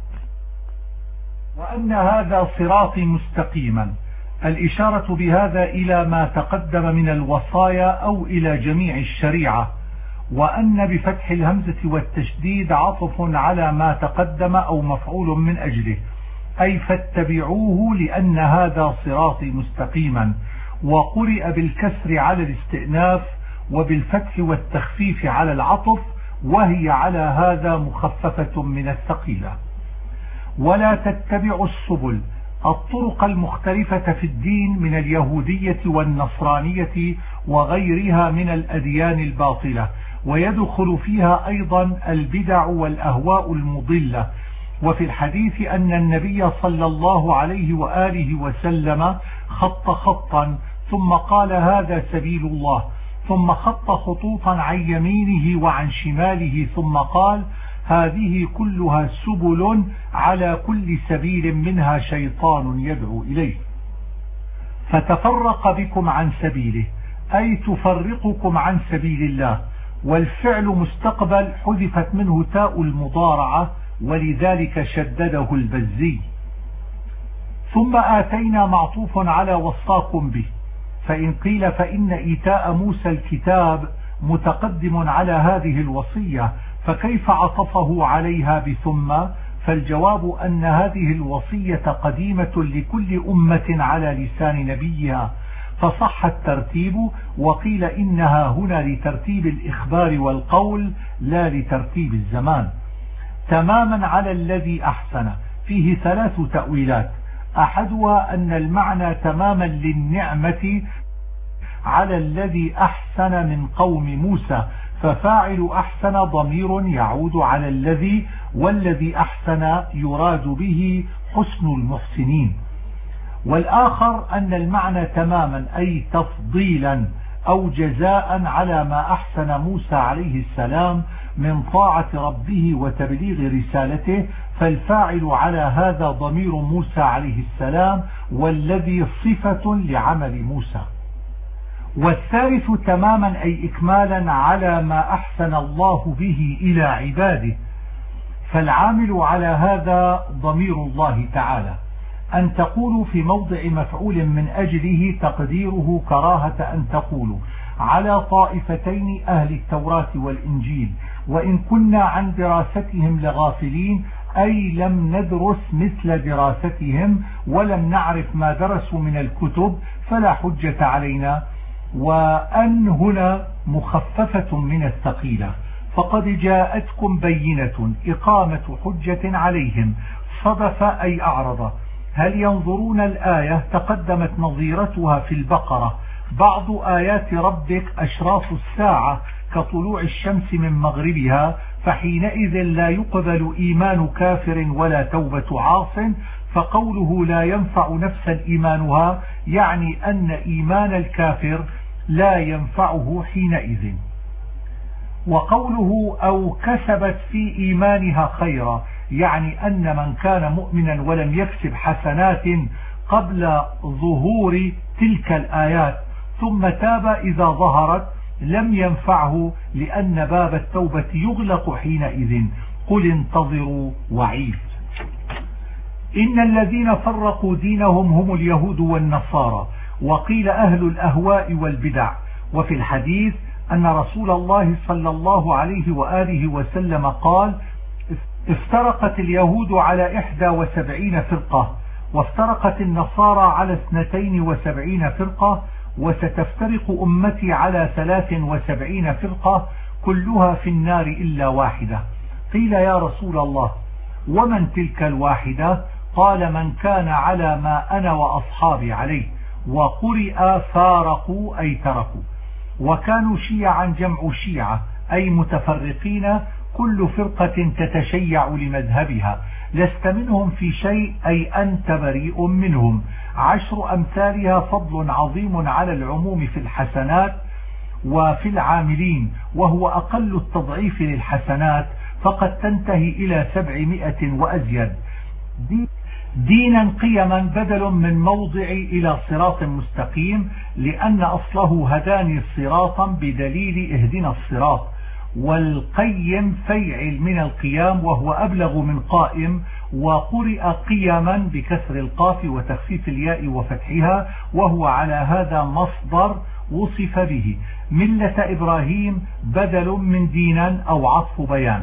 وأن هذا صراطي مستقيما، الإشارة بهذا إلى ما تقدم من الوصايا أو إلى جميع الشريعة. وأن بفتح الهمزة والتشديد عطف على ما تقدم أو مفعول من أجله، أي فاتبعوه لأن هذا صراطي مستقيما. وقرئ بالكسر على الاستئناف وبالفتح والتخفيف على العطف، وهي على هذا مخففة من الثقيلة. ولا تتبعوا السبل، الطرق المختلفة في الدين من اليهودية والنصرانية وغيرها من الأديان الباطلة، ويدخل فيها أيضا البدع والأهواء المضلة. وفي الحديث أن النبي صلى الله عليه وآله وسلم خط خطا ثم قال هذا سبيل الله، ثم خط خطوطا عن يمينه وعن شماله ثم قال هذه كلها سبل على كل سبيل منها شيطان يدعو إليه، فتفرق بكم عن سبيله، أي تفرقكم عن سبيل الله. والفعل مستقبل حذفت منه تاء المضارعة ولذلك شدده البزي. ثم آتينا معطوف على وصاكم به، فإن قيل فإن إيتاء موسى الكتاب متقدم على هذه الوصية، فكيف عطفه عليها بثم؟ فالجواب أن هذه الوصية قديمة لكل أمة على لسان نبيها، فصح الترتيب. وقيل إنها هنا لترتيب الإخبار والقول لا لترتيب الزمان. تماما على الذي أحسن فيه 3 تأويلات، أحدها أن المعنى تماما للنعمة على الذي أحسن من قوم موسى، ففاعل أحسن ضمير يعود على الذي، والذي أحسن يراد به حسن المحسنين. والآخر أن المعنى تماما أي تفضيلا أو جزاء على ما أحسن موسى عليه السلام من طاعة ربه وتبليغ رسالته، فالفاعل على هذا ضمير موسى عليه السلام، والذي صفة لعمل موسى. والثالث تماما أي إكمالا على ما أحسن الله به إلى عباده، فالعامل على هذا ضمير الله تعالى. أن تقولوا في موضع مفعول من أجله تقديره كراهة أن تقولوا على طائفتين أهل التوراة والإنجيل، وإن كنا عن دراستهم لغافلين، أي لم ندرس مثل دراستهم ولم نعرف ما درسوا من الكتب فلا حجة علينا. وأن هنا مخففة من الثقيلة، فقد جاءتكم بينة إقامة حجة عليهم، صدف أي أعرض. هل ينظرون الآية تقدمت نظيرتها في البقرة. بعض آيات ربك أشراف الساعة كطلوع الشمس من مغربها، فحينئذ لا يقبل إيمان كافر ولا توبة عاص، فقوله لا ينفع نفسا إيمانها يعني أن إيمان الكافر لا ينفعه حينئذ. وقوله أو كسبت في إيمانها خيرا يعني أن من كان مؤمنا ولم يكسب حسنات قبل ظهور تلك الآيات ثم تاب إذا ظهرت لم ينفعه، لأن باب التوبة يغلق حينئذ. قل انتظروا وعيد. إن الذين فرقوا دينهم هم اليهود والنصارى، وقيل أهل الأهواء والبدع. وفي الحديث أن رسول الله صلى الله عليه وآله وسلم قال افترقت اليهود على 71 فرقة، وافترقت النصارى على 72 فرقة، وستفترق أمتي على 73 فرقة كلها في النار إلا واحدة. قيل يا رسول الله ومن تلك الواحدة؟ قال من كان على ما أنا وأصحابي عليه. وقرئ فارقوا أي تركوا. وكانوا شيعا جمع شيعة أي متفرقين، كل فرقة تتشيع لمذهبها، لست منهم في شيء أي أنت بريء منهم. 10 أمثالها فضل عظيم على العموم في الحسنات وفي العاملين، وهو أقل التضعيف للحسنات، فقد تنتهي إلى 700 وأزيد. دينا قيما بدل من موضع إلى صراط مستقيم، لأن أصله هداني صراطا بدليل اهدنا الصراط. والقيم فيعل من القيام وهو أبلغ من قائم، وقرئ قيما بكسر القاف وتخفيف الياء وفتحها، وهو على هذا مصدر وصف به. ملة إبراهيم بدل من دينا أو عطف بيان.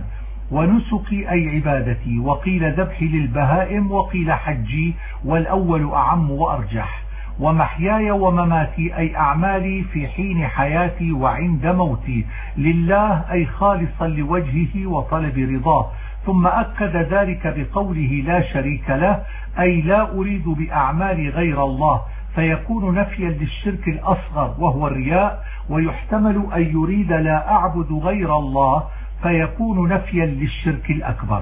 ونسكي أي عبادتي، وقيل ذبحي للبهائم، وقيل حجي، والأول أعم وأرجح. ومحياي ومماتي أي أعمالي في حين حياتي وعند موتي لله، أي خالصا لوجهه وطلب رضاه. ثم أكد ذلك بقوله لا شريك له، أي لا أريد بأعمالي غير الله، فيكون نفيا للشرك الأصغر وهو الرياء، ويحتمل أن يريد لا أعبد غير الله، فيكون نفيا للشرك الأكبر.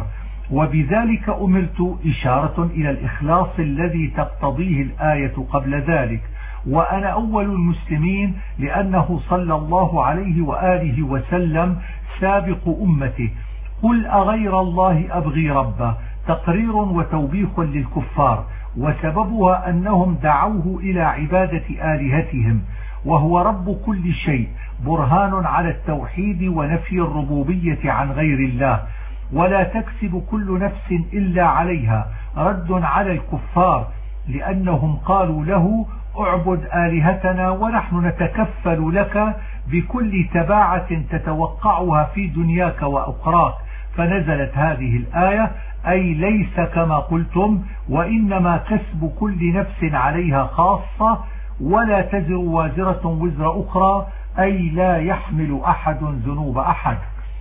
وبذلك أمرت إشارة إلى الإخلاص الذي تقتضيه الآية قبل ذلك. وأنا أول المسلمين لأنه صلى الله عليه وآله وسلم سابق أمته. قل أغير الله أبغي ربا، تقرير وتوبيخ للكفار، وسببها أنهم دعوه إلى عبادة آلهتهم، وهو رب كل شيء، برهان على التوحيد ونفي الربوبية عن غير الله. ولا تكسب كل نفس إلا عليها، رد على الكفار، لأنهم قالوا له اعبد آلهتنا ونحن نتكفل لك بكل تباعة تتوقعها في دنياك وأخراك. فنزلت هذه الآية، أي ليس كما قلتم، وإنما كسب كل نفس عليها خاصة، ولا تزر وازرة وزر أخرى، أي لا يحمل أحد ذنوب أحد.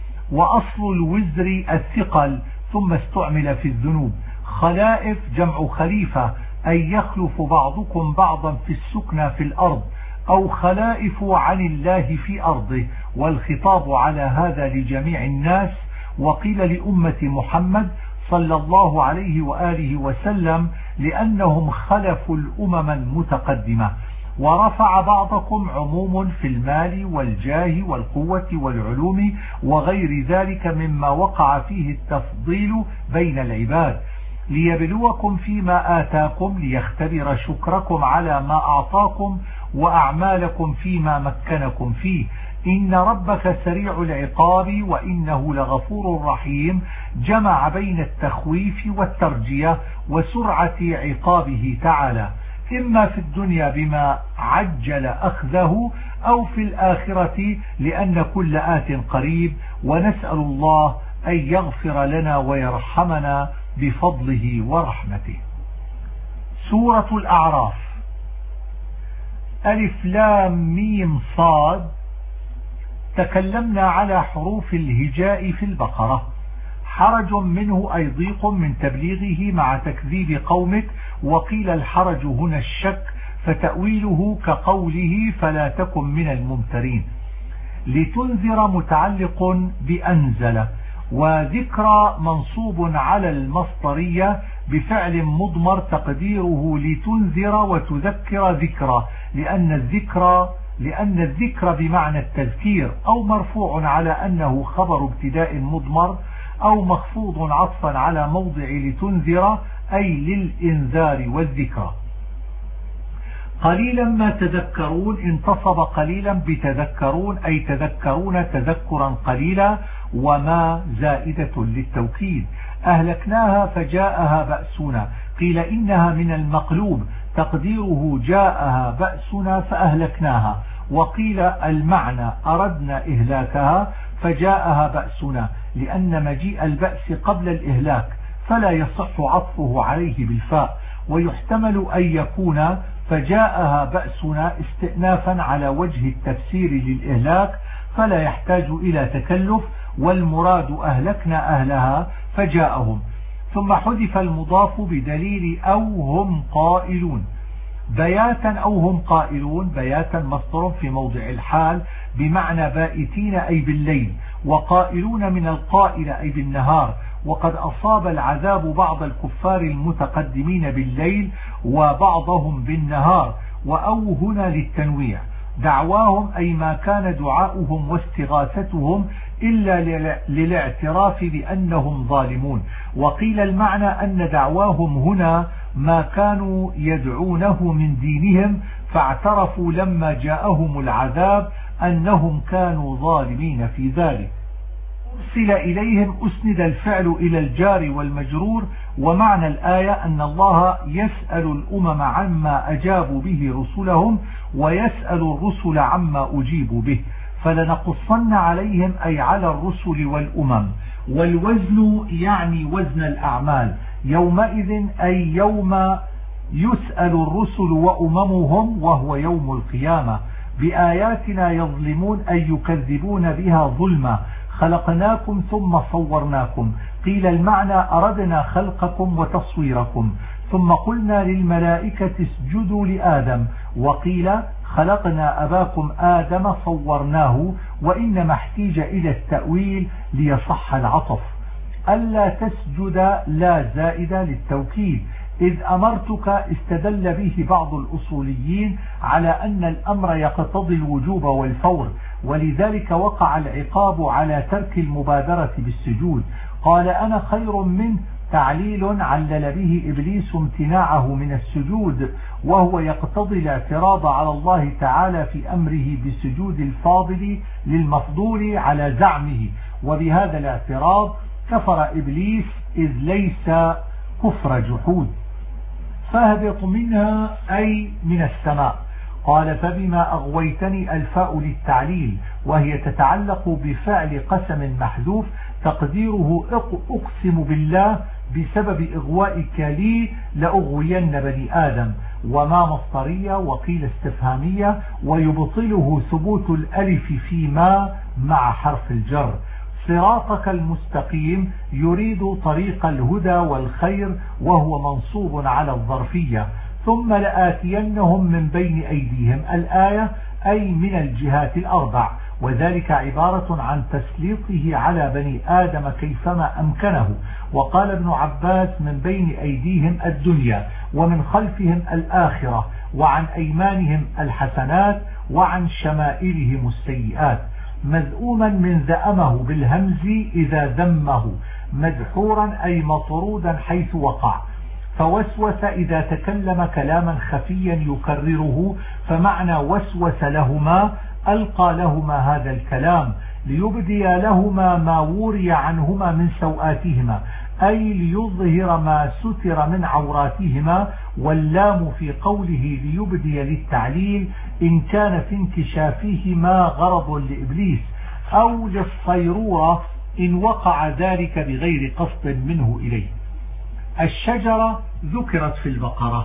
وأصل الوزر الثقل، ثم استعمل في الذنوب. خلائف جمع خليفة، أي يخلف بعضكم بعضا في السكنى في الأرض، أو خلائف عن الله في أرضه، والخطاب على هذا لجميع الناس. وقيل لأمة محمد صلى الله عليه وآله وسلم لأنهم خلفوا الأمم المتقدمة. ورفع بعضكم عموم في المال والجاه والقوة والعلوم وغير ذلك مما وقع فيه التفضيل بين العباد، ليبلوكم فيما آتاكم، ليختبر شكركم على ما أعطاكم وأعمالكم فيما مكنكم فيه. إن ربك سريع العقاب وإنه لغفور رحيم، جمع بين التخويف والترجية وسرعة عقابه تعالى، إما في الدنيا بما عجل أخذه، أو في الآخرة لأن كل آت قريب. ونسأل الله أن يغفر لنا ويرحمنا بفضله ورحمته. سورة الأعراف. ألف لام ميم صاد. تكلمنا على حروف الهجاء في البقرة. حرج منه أي ضيق من تبليغه مع تكذيب قومك. وقيل الحرج هنا الشك، فتأويله كقوله فلا تكن من الممترين. لتنذر متعلق بأنزل، وذكرى منصوب على المصدرية بفعل مضمر تقديره لتنذر وتذكر ذكرى، لأن الذكر بمعنى التذكير، أو مرفوع على أنه خبر ابتداء مضمر، أو مخفوض عطفا على موضع لتنذر أي للإنذار والذكرى. قليلا ما تذكرون، انتصب قليلا بتذكرون أي تذكرون تذكرا قليلا، وما زائدة للتوكيد. أهلكناها فجاءها بأسنا، قيل إنها من المقلوب، تقديره جاءها بأسنا فأهلكناها. وقيل المعنى أردنا إهلاكها فجاءها بأسنا، لأن مجيء البأس قبل الإهلاك، فلا يصح عطفه عليه بالفاء. ويحتمل أن يكون فجاءها بأسنا استئنافا على وجه التفسير للإهلاك، فلا يحتاج إلى تكلف، والمراد أهلكنا أهلها فجاءهم. ثم حذف المضاف بدليل أو هم قائلون. بياتا أو هم قائلون، بياتا مصدر في موضع الحال بمعنى بائتين أي بالليل، وقائلون من القائل أي بالنهار. وقد أصاب العذاب بعض الكفار المتقدمين بالليل وبعضهم بالنهار، وأو هنا للتنويع. دعواهم أي ما كان دعاؤهم واستغاثتهم إلا للاعتراف بأنهم ظالمون. وقيل المعنى أن دعواهم هنا ما كانوا يدعونه من دينهم، فاعترفوا لما جاءهم العذاب أنهم كانوا ظالمين في ذلك. أرسل إليهم أسند الفعل إلى الجار والمجرور. ومعنى الآية أن الله يسأل الأمم عما أجابوا به رسلهم ويسأل الرسل عما أجيبوا به، فلنقصن عليهم أي على الرسل والأمم. والوزن يعني وزن الأعمال يومئذ أي يوم يسأل الرسل وأممهم وهو يوم القيامة بآياتنا يظلمون أي يكذبون بها ظلما. خلقناكم ثم صورناكم، قيل المعنى أردنا خلقكم وتصويركم، ثم قلنا للملائكة اسجدوا لآدم، وقيل خلقنا أباكم آدم صورناه، وإنما احتيج إلى التأويل ليصح العطف. ألا تسجد لا زائدة للتوكيد، إذ أمرتك استدل به بعض الأصوليين على أن الأمر يقتضي الوجوب والفور، ولذلك وقع العقاب على ترك المبادرة بالسجود. قال أنا خير منه تعليل علل به إبليس امتناعه من السجود، وهو يقتضي الاعتراض على الله تعالى في أمره بسجود الفاضل للمفضول على زعمه، وبهذا الاعتراض كفر إبليس إذ ليس كفر جحود. فاهبط منها أي من السماء. قال فبما أغويتني الفاء للتعليل، وهي تتعلق بفعل قسم محذوف تقديره أقسم بالله بسبب إغوائك لي لأغوين بني آدم، وما مصدرية وقيل استفهامية، ويبطله ثبوت الألف فيما مع حرف الجر. صراطك المستقيم يريد طريق الهدى والخير، وهو منصوب على الظرفية. ثم لآتينهم من بين أيديهم الآية أي من الجهات الأربع، وذلك عبارة عن تسليطه على بني آدم كيفما أمكنه. وقال ابن عباس من بين أيديهم الدنيا، ومن خلفهم الآخرة، وعن أيمانهم الحسنات، وعن شمائلهم السيئات. مذءوما من ذأمه بالهمز إذا ذمه، مدحورا أي مطرودا حيث وقع. فوسوس إذا تكلم كلاما خفيا يكرره، فمعنى وسوس لهما ألقى لهما هذا الكلام ليبدي لهما ما وري عنهما من سوآتهما، أي ليظهر ما ستر من عوراتهما. واللام في قوله ليبدي للتعليل إن كان في انكشافهما غرض لإبليس، أو للصيرورة إن وقع ذلك بغير قصد منه إليه. الشجرة ذكرت في البقرة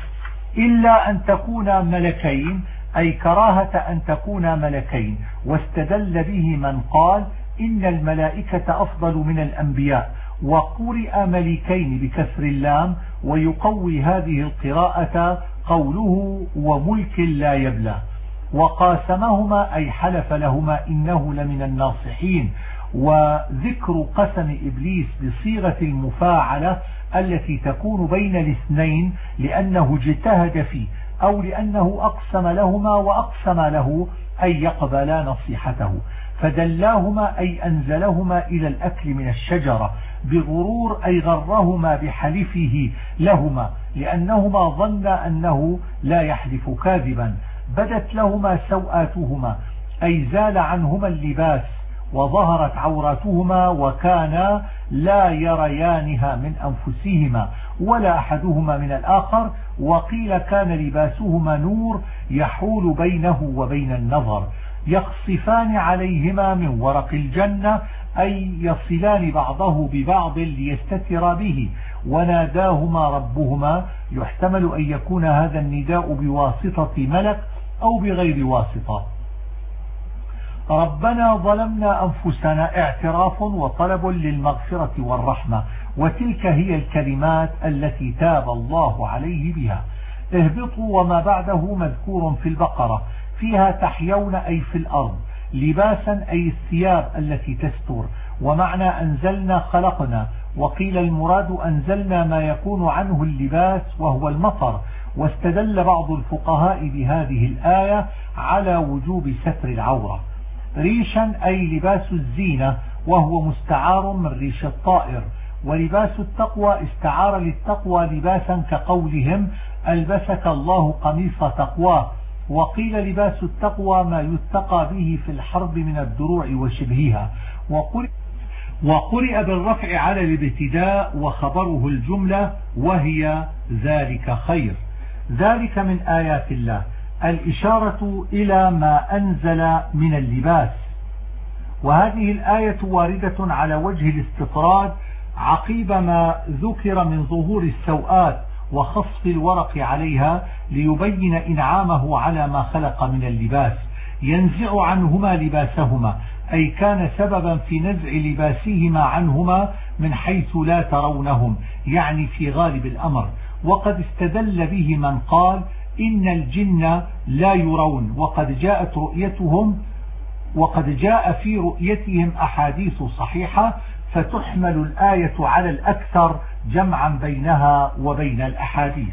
إلا أن تكون ملكين، أي كراهة أن تكون ملكين، واستدل به من قال إن الملائكة أفضل من الأنبياء، وقرئ ملكين بكسر اللام، ويقوي هذه القراءة قوله وملك لا يبلى. وقاسمهما أي حلف لهما إنه لمن الناصحين. وذكر قسم إبليس بصيغة المفاعلة التي تكون بين الاثنين لأنه اجتهد فيه، أو لأنه أقسم لهما وأقسم له أي يقبلا نصيحته. فدلاهما أي أنزلهما إلى الأكل من الشجرة بغرور، أي غرهما بحلفه لهما لأنهما ظن أنه لا يحلف كاذبا. بدت لهما سوآتهما أي زال عنهما اللباس وظهرت عوراتهما، وكانا لا يريانها من أنفسهما ولا أحدهما من الآخر. وقيل كان لباسهما نور يحول بينه وبين النظر. يخصفان عليهما من ورق الجنة أي يصلان بعضه ببعض ليستتر به. وناداهما ربهما، يحتمل أن يكون هذا النداء بواسطة ملك أو بغير واسطة. ربنا ظلمنا أنفسنا اعتراف وطلب للمغفرة والرحمة، وتلك هي الكلمات التي تاب الله عليه بها. اهبطوا وما بعده مذكور في البقرة، فيها تحيون أي في الأرض، لباسا أي الثياب التي تستر، ومعنى أنزلنا خلقنا. وقيل المراد أنزلنا ما يكون عنه اللباس وهو المطر. واستدل بعض الفقهاء بهذه الآية على وجوب ستر العورة. ريشا أي لباس الزينة، وهو مستعار من ريش الطائر. ولباس التقوى استعار للتقوى لباسا كقولهم ألبسك الله قميص تقوى. وقيل لباس التقوى ما يتقى به في الحرب من الدروع وشبهها. وقرئ بالرفع على الابتداء وخبره الجملة وهي ذلك خير. ذلك من آيات الله، الإشارة إلى ما أنزل من اللباس. وهذه الآية واردة على وجه الاستطراد عقيب ما ذكر من ظهور السوءات وخصف الورق عليها ليبين إنعامه على ما خلق من اللباس، ينزع عنهما لباسهما، أي كان سببا في نزع لباسهما عنهما من حيث لا ترونهم، يعني في غالب الأمر. وقد استدل به من قال إن الجن لا يرون، وقد جاء في رؤيتهم أحاديث صحيحة، فتحمل الآية على الأكثر جمعا بينها وبين الأحاديث.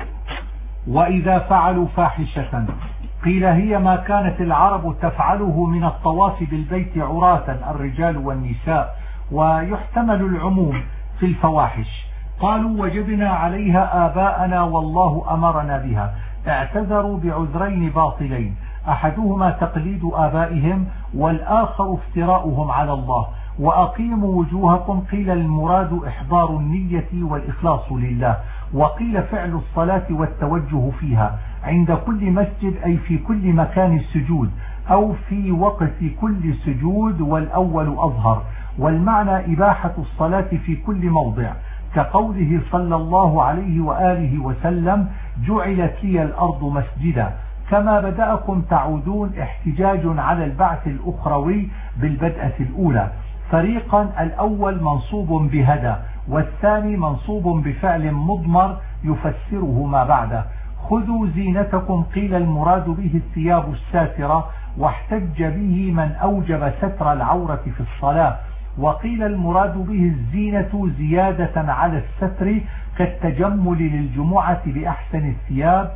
وإذا فعلوا فاحشة قيل هي ما كانت العرب تفعله من الطواف بالبيت عراة الرجال والنساء، ويحتمل العموم في الفواحش. قالوا وجدنا عليها آباءنا والله أمرنا بها، اعتذروا بعذرين باطلين، أحدهما تقليد آبائهم والآخر افتراؤهم على الله. وأقيموا وجوهكم قيل المراد إحضار النية والإخلاص لله، وقيل فعل الصلاة والتوجه فيها عند كل مسجد، أي في كل مكان السجود أو في وقت كل سجود، والأول أظهر. والمعنى إباحة الصلاة في كل موضع، كقوله صلى الله عليه وآله وسلم جعلت لي الأرض مسجدا، كما بدأكم تعودون، احتجاج على البعث الأخروي بالبدءة الأولى. فريقا الأول منصوب بهدى، والثاني منصوب بفعل مضمر يفسره ما بعده. خذوا زينتكم قيل المراد به الثياب الساترة، واحتج به من أوجب ستر العورة في الصلاة. وقيل المراد به الزينة زيادة على الستر، كالتجمل للجمعة بأحسن الثياب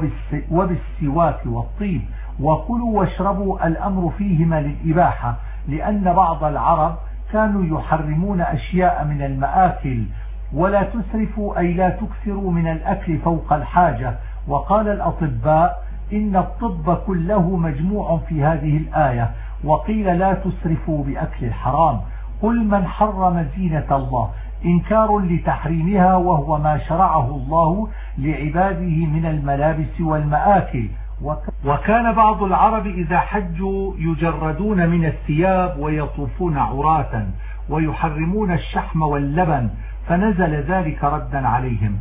وبالسواك والطيب. وكلوا واشربوا الأمر فيهما للإباحة، لأن بعض العرب كانوا يحرمون أشياء من المآكل. ولا تسرفوا أي لا تكثروا من الأكل فوق الحاجة. وقال الأطباء إن الطب كله مجموع في هذه الآية. وقيل لا تسرفوا بأكل الحرام. قل من حرم زينة الله، إنكار لتحريمها، وهو ما شرعه الله لعباده من الملابس والمآكل. وكان بعض العرب إذا حجوا يجردون من الثياب ويطوفون عراة، ويحرمون الشحم واللبن، فنزل ذلك ردا عليهم.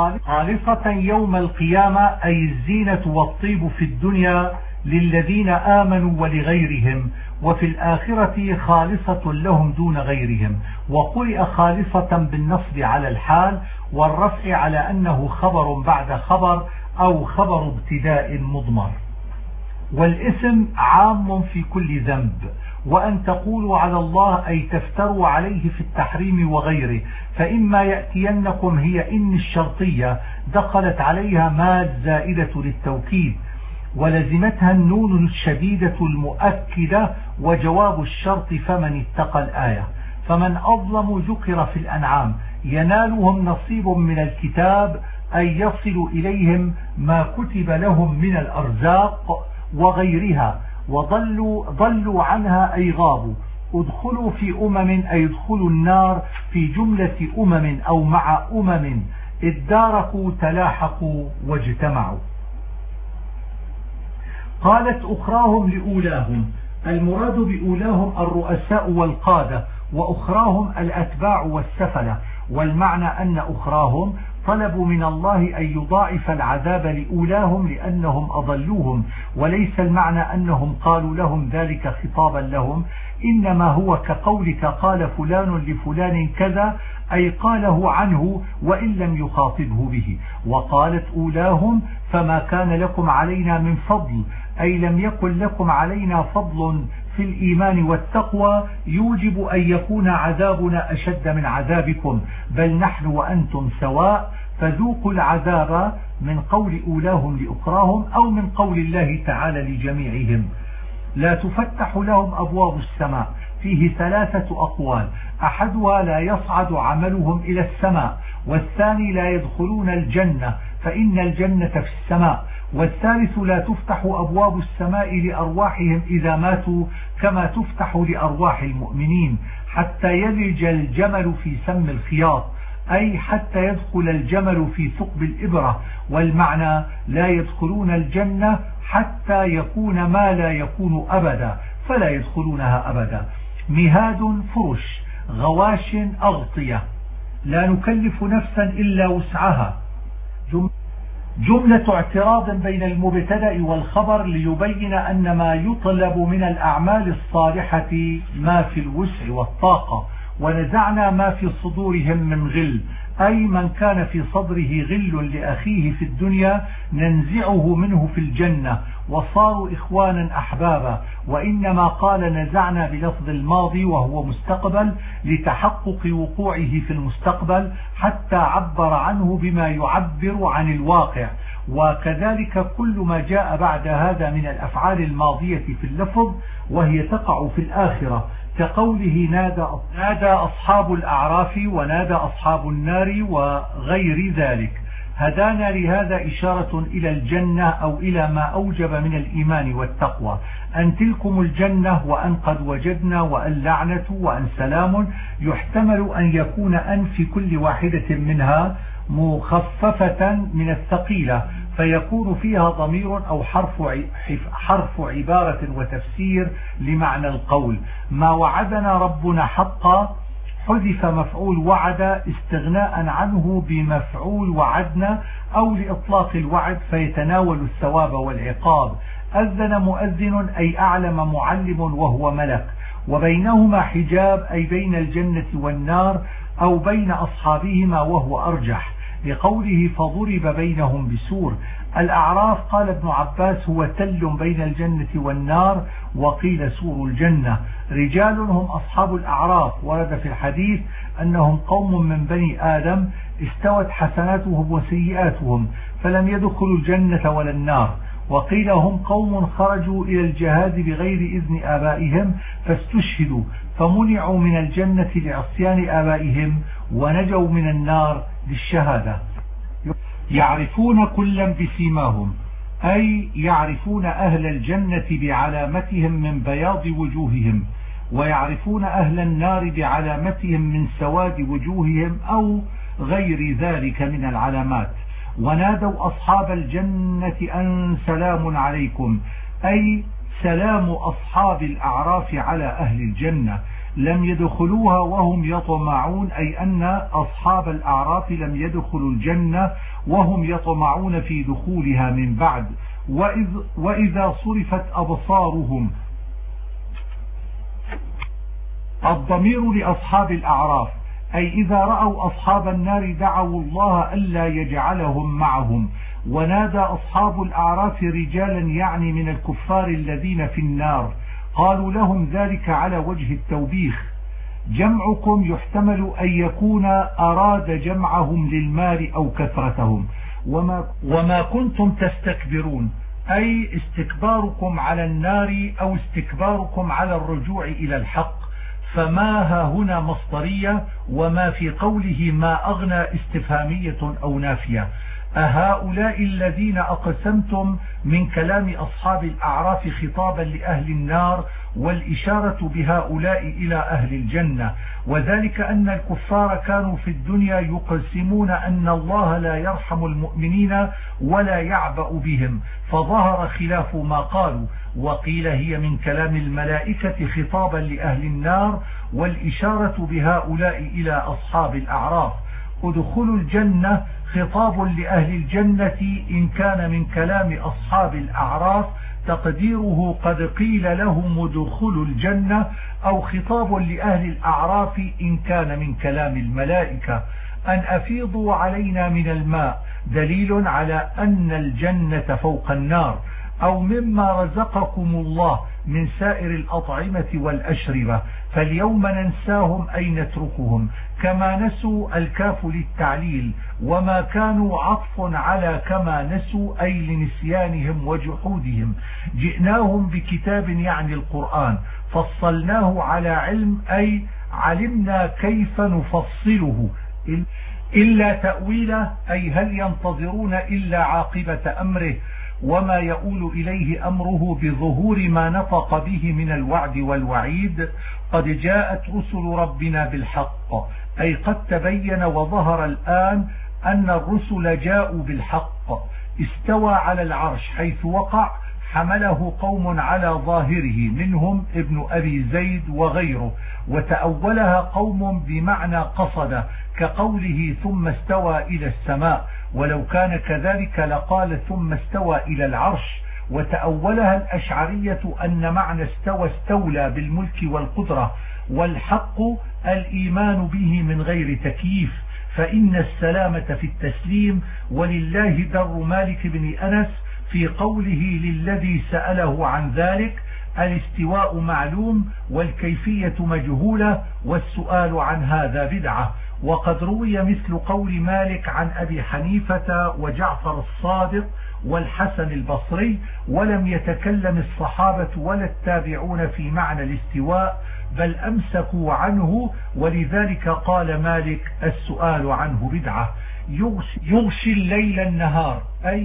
خالصة يوم القيامة، أي الزينة والطيب في الدنيا للذين آمنوا ولغيرهم، وفي الآخرة خالصة لهم دون غيرهم. وقرئ خالصة بالنصب على الحال، والرفع على أنه خبر بعد خبر أو خبر ابتداء مضمر. والاسم عام في كل ذنب. وأن تقولوا على الله أي تفتروا عليه في التحريم وغيره. فإما يأتينكم هي إن الشرطية دخلت عليها ما زائدة للتوكيد، ولزمتها النون الشديدة المؤكدة، وجواب الشرط فمن اتقى الآية. فمن أظلم ذكر في الأنعام، ينالهم نصيب من الكتاب، أي يصل إليهم ما كتب لهم من الأرزاق وغيرها، ضلوا عنها أي غابوا. ادخلوا في أمم، أي ادخلوا النار في جملة أمم أو مع أمم، اداركوا تلاحقوا واجتمعوا. قالت أخراهم لأولاهم، المراد بأولاهم الرؤساء والقادة، وأخراهم الأتباع والسفلة. والمعنى أن أخراهم طلبوا من الله أن يضاعف العذاب لأولاهم لأنهم أضلوهم، وليس المعنى أنهم قالوا لهم ذلك خطابا لهم، إنما هو كقولك قال فلان لفلان كذا، أي قاله عنه وإن لم يخاطبه به. وقالت أولاهم فما كان لكم علينا من فضل، أي لم يكن لكم علينا فضل في الإيمان والتقوى يوجب أن يكون عذابنا أشد من عذابكم، بل نحن وأنتم سواء، فذوقوا العذاب، من قول أولاهم لأخراهم، أو من قول الله تعالى لجميعهم. لا تفتح لهم أبواب السماء، فيه 3 أقوال، أحدها لا يصعد عملهم إلى السماء، والثاني لا يدخلون الجنة فإن الجنة في السماء، والثالث لا تفتح أبواب السماء لأرواحهم إذا ماتوا كما تفتح لأرواح المؤمنين، حتى يلج الجمل في سم الخياط، أي حتى يدخل الجمل في ثقب الإبرة. والمعنى لا يدخلون الجنة حتى يكون ما لا يكون أبدا، فلا يدخلونها أبدا. مهاد فرش، غواش أغطية، لا نكلف نفسا إلا وسعها. جملة اعتراض بين المبتدأ والخبر ليبين أن ما يطلب من الأعمال الصالحة ما في الوسع والطاقة. ونزعنا ما في صدورهم من غل، أي من كان في صدره غل لأخيه في الدنيا ننزعه منه في الجنة، وصاروا إخوانا أحبابا. وإنما قال نزعنا بلفظ الماضي وهو مستقبل لتحقق وقوعه في المستقبل، حتى عبر عنه بما يعبر عن الواقع. وكذلك كل ما جاء بعد هذا من الأفعال الماضية في اللفظ وهي تقع في الآخرة، كقوله نادى أصحاب الأعراف ونادى أصحاب النار وغير ذلك. هدانا لهذا إشارة إلى الجنة أو إلى ما أوجب من الإيمان والتقوى، أن تلكم الجنة وأن قد وجدنا وأن لعنة وأن سلام. يحتمل أن يكون أن في كل واحدة منها مخففة من الثقيلة، فيكون فيها ضمير أو حرف عبارة وتفسير لمعنى القول. ما وعدنا ربنا حقا، حذف مفعول وعد استغناء عنه بمفعول وعدنا، أو لإطلاق الوعد فيتناول الثواب والعقاب. أذن مؤذن أي أعلم معلم وهو ملك، وبينهما حجاب أي بين الجنة والنار أو بين أصحابهما وهو أرجح، لقوله فضرب بينهم بسور. الأعراف قال ابن عباس هو تل بين الجنة والنار، وقيل سور الجنة. رجال هم أصحاب الأعراف، ورد في الحديث أنهم قوم من بني آدم استوت حسناتهم وسيئاتهم فلم يدخلوا الجنة ولا النار. وقيل هم قوم خرجوا إلى الجهاد بغير إذن آبائهم فاستشهدوا فمنعوا من الجنة لعصيان آبائهم ونجوا من النار للشهادة. يعرفون كلا بسيماهم، أي يعرفون أهل الجنة بعلامتهم من بياض وجوههم، ويعرفون أهل النار بعلامتهم من سواد وجوههم أو غير ذلك من العلامات. ونادوا أصحاب الجنة أن سلام عليكم، أي سلام أصحاب الأعراف على أهل الجنة، لم يدخلوها وهم يطمعون، أي أن أصحاب الأعراف لم يدخلوا الجنة وهم يطمعون في دخولها من بعد. وإذا صرفت أبصارهم، الضمير لأصحاب الأعراف، أي إذا رأوا أصحاب النار دعوا الله ألا يجعلهم معهم. ونادى أصحاب الأعراف رجالا يعني من الكفار الذين في النار، قالوا لهم ذلك على وجه التوبيخ. جمعكم يحتمل أن يكون أراد جمعهم للمال أو كثرتهم. وما كنتم تستكبرون، أي استكباركم على النار أو استكباركم على الرجوع إلى الحق. فما ها هنا مصدرية، وما في قوله ما أغنى استفهامية أو نافية. أهؤلاء الذين أقسمتم من كلام أصحاب الأعراف خطابا لأهل النار، والإشارة بهؤلاء إلى أهل الجنة. وذلك أن الكفار كانوا في الدنيا يقسمون أن الله لا يرحم المؤمنين ولا يعبأ بهم، فظهر خلاف ما قالوا. وقيل هي من كلام الملائكة خطابا لأهل النار، والإشارة بهؤلاء إلى أصحاب الأعراف. ادخلوا الجنة خطاب لأهل الجنة إن كان من كلام أصحاب الأعراف، تقديره قد قيل لهم ادخلوا الجنة، أو خطاب لأهل الأعراف إن كان من كلام الملائكة. أن أفيضوا علينا من الماء دليل على أن الجنة فوق النار، أو مما رزقكم الله من سائر الأطعمة والأشربة، فاليوم ننساهم أي نتركهم، كما نسوا الكاف للتعليل، وما كانوا عطف على كما نسوا أي لنسيانهم وجحودهم. جئناهم بكتاب يعني القرآن، فصلناه على علم أي علمنا كيف نفصله، إلا تأويله أي هل ينتظرون إلا عاقبة أمره. وما يؤول إليه أمره بظهور ما نطق به من الوعد والوعيد. قد جاءت رسل ربنا بالحق، أي قد تبين وظهر الآن أن الرسل جاءوا بالحق. استوى على العرش حيث وقع حمله قوم على ظاهره منهم ابن أبي زيد وغيره، وتأولها قوم بمعنى قصد كقوله ثم استوى إلى السماء، ولو كان كذلك لقال ثم استوى إلى العرش. وتأولها الأشعرية أن معنى استوى استولى بالملك والقدرة، والحق الإيمان به من غير تكييف، فإن السلامة في التسليم. ولله در مالك بن أنس في قوله للذي سأله عن ذلك: الاستواء معلوم والكيفية مجهولة والسؤال عن هذا بدعة. وقد روي مثل قول مالك عن أبي حنيفة وجعفر الصادق والحسن البصري، ولم يتكلم الصحابة ولا التابعون في معنى الاستواء، بل أمسكوا عنه، ولذلك قال مالك السؤال عنه بدعة. يغشي الليل النهار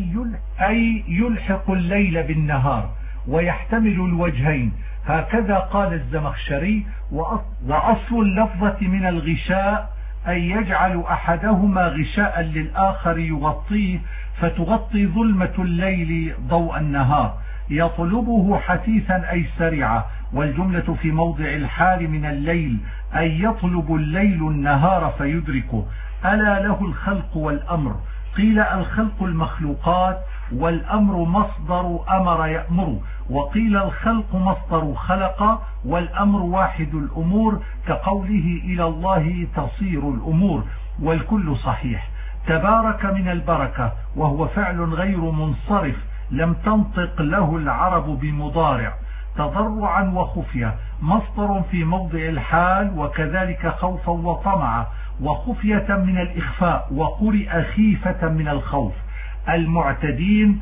أي يلحق الليل بالنهار، ويحتمل الوجهين، هكذا قال الزمخشري. وأصل اللفظة من الغشاء أي يجعل أحدهما غشاء للآخر يغطيه، فتغطي ظلمة الليل ضوء النهار. يطلبه حثيثا أي سريعا، والجملة في موضع الحال من الليل أي يطلب الليل النهار فيدركه. ألا له الخلق والأمر، قيل الخلق المخلوقات، والأمر مصدر أمر يأمر، وقيل الخلق مصدر خلق، والأمر واحد الأمور، كقوله إلى الله تصير الأمور، والكل صحيح. تبارك من البركة، وهو فعل غير منصرف لم تنطق له العرب بمضارع. تضرعا وخفية مصدر في موضع الحال، وكذلك خوفا وطمعا، وخفية من الإخفاء، وقرئ خيفة من الخوف. المعتدين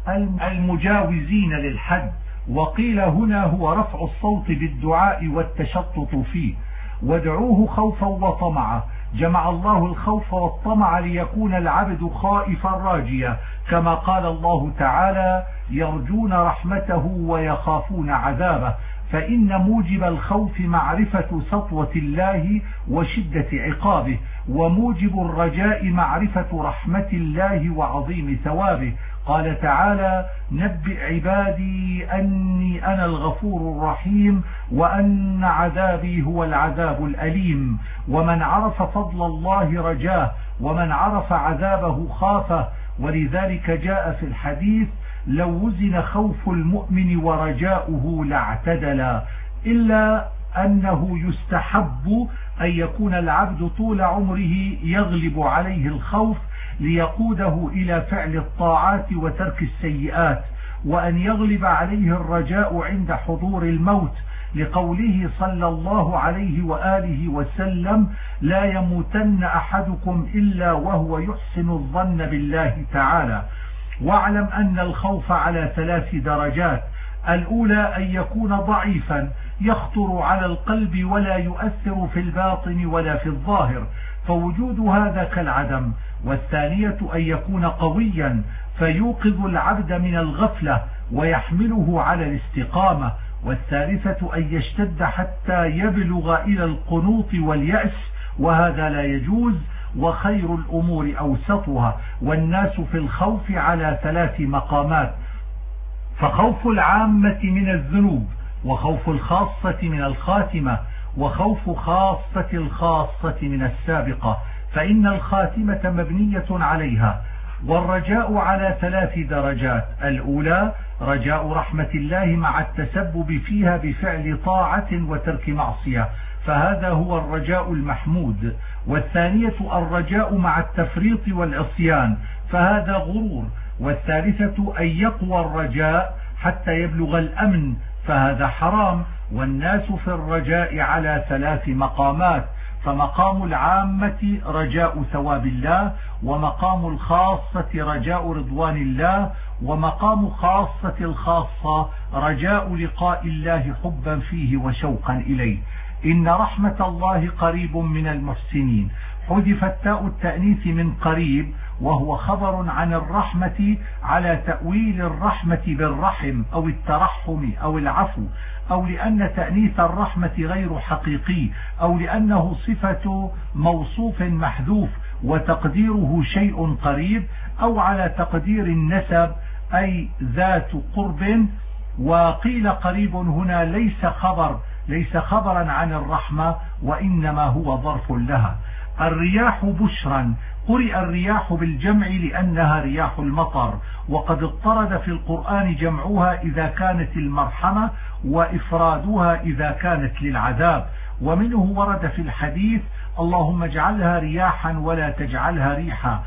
المجاوزين للحد، وقيل هنا هو رفع الصوت بالدعاء والتشطط فيه. وادعوه خوفا وطمعا، جمع الله الخوف والطمع ليكون العبد خائفا راجيا، كما قال الله تعالى: يرجون رحمته ويخافون عذابه. فإن موجب الخوف معرفة سطوة الله وشدة عقابه، وموجب الرجاء معرفة رحمة الله وعظيم ثوابه. قال تعالى: نبئ عبادي أني أنا الغفور الرحيم وأن عذابي هو العذاب الأليم. ومن عرف فضل الله رجاه، ومن عرف عذابه خافه. ولذلك جاء في الحديث: لو وزن خوف المؤمن ورجاؤه لاعتدلا، إلا أنه يستحب أن يكون العبد طول عمره يغلب عليه الخوف ليقوده إلى فعل الطاعات وترك السيئات، وأن يغلب عليه الرجاء عند حضور الموت، لقوله صلى الله عليه وآله وسلم: لا يموتن أحدكم إلا وهو يحسن الظن بالله تعالى. واعلم أن الخوف على 3 درجات: الأولى أن يكون ضعيفا يخطر على القلب ولا يؤثر في الباطن ولا في الظاهر، فوجود هذا كالعدم. والثانية أن يكون قويا فيوقظ العبد من الغفلة ويحمله على الاستقامة. والثالثة أن يشتد حتى يبلغ إلى القنوط واليأس، وهذا لا يجوز. وخير الأمور أوسطها. والناس في الخوف على 3 مقامات: فخوف العامة من الذنوب، وخوف الخاصة من الخاتمة، وخوف خاصة الخاصة من السابقة، فإن الخاتمة مبنية عليها. والرجاء على 3 درجات: الأولى رجاء رحمة الله مع التسبب فيها بفعل طاعة وترك معصية، فهذا هو الرجاء المحمود. والثانية الرجاء مع التفريط والعصيان، فهذا غرور. والثالثة أن يقوى الرجاء حتى يبلغ الأمن، فهذا حرام. والناس في الرجاء على 3 مقامات: فمقام العامة رجاء ثواب الله، ومقام الخاصة رجاء رضوان الله، ومقام خاصة الخاصة رجاء لقاء الله حبا فيه وشوقا إليه. إن رحمة الله قريب من المحسنين، حذفت تاء التأنيث من قريب، وهو خبر عن الرحمة على تأويل الرحمة بالرحم أو الترحم أو العفو، أو لأن تأنيث الرحمة غير حقيقي، أو لأنه صفة موصوف محذوف وتقديره شيء قريب، أو على تقدير النسب أي ذات قرب. وقيل قريب هنا ليس خبرا عن الرحمة، وإنما هو ظرف لها. الرياح بشرا، قرئ الرياح بالجمع لأنها رياح المطر، وقد اضطرد في القرآن جمعها إذا كانت المرحمة وإفرادها إذا كانت للعذاب. ومنه ورد في الحديث اللهم اجعلها رياحا ولا تجعلها ريحا،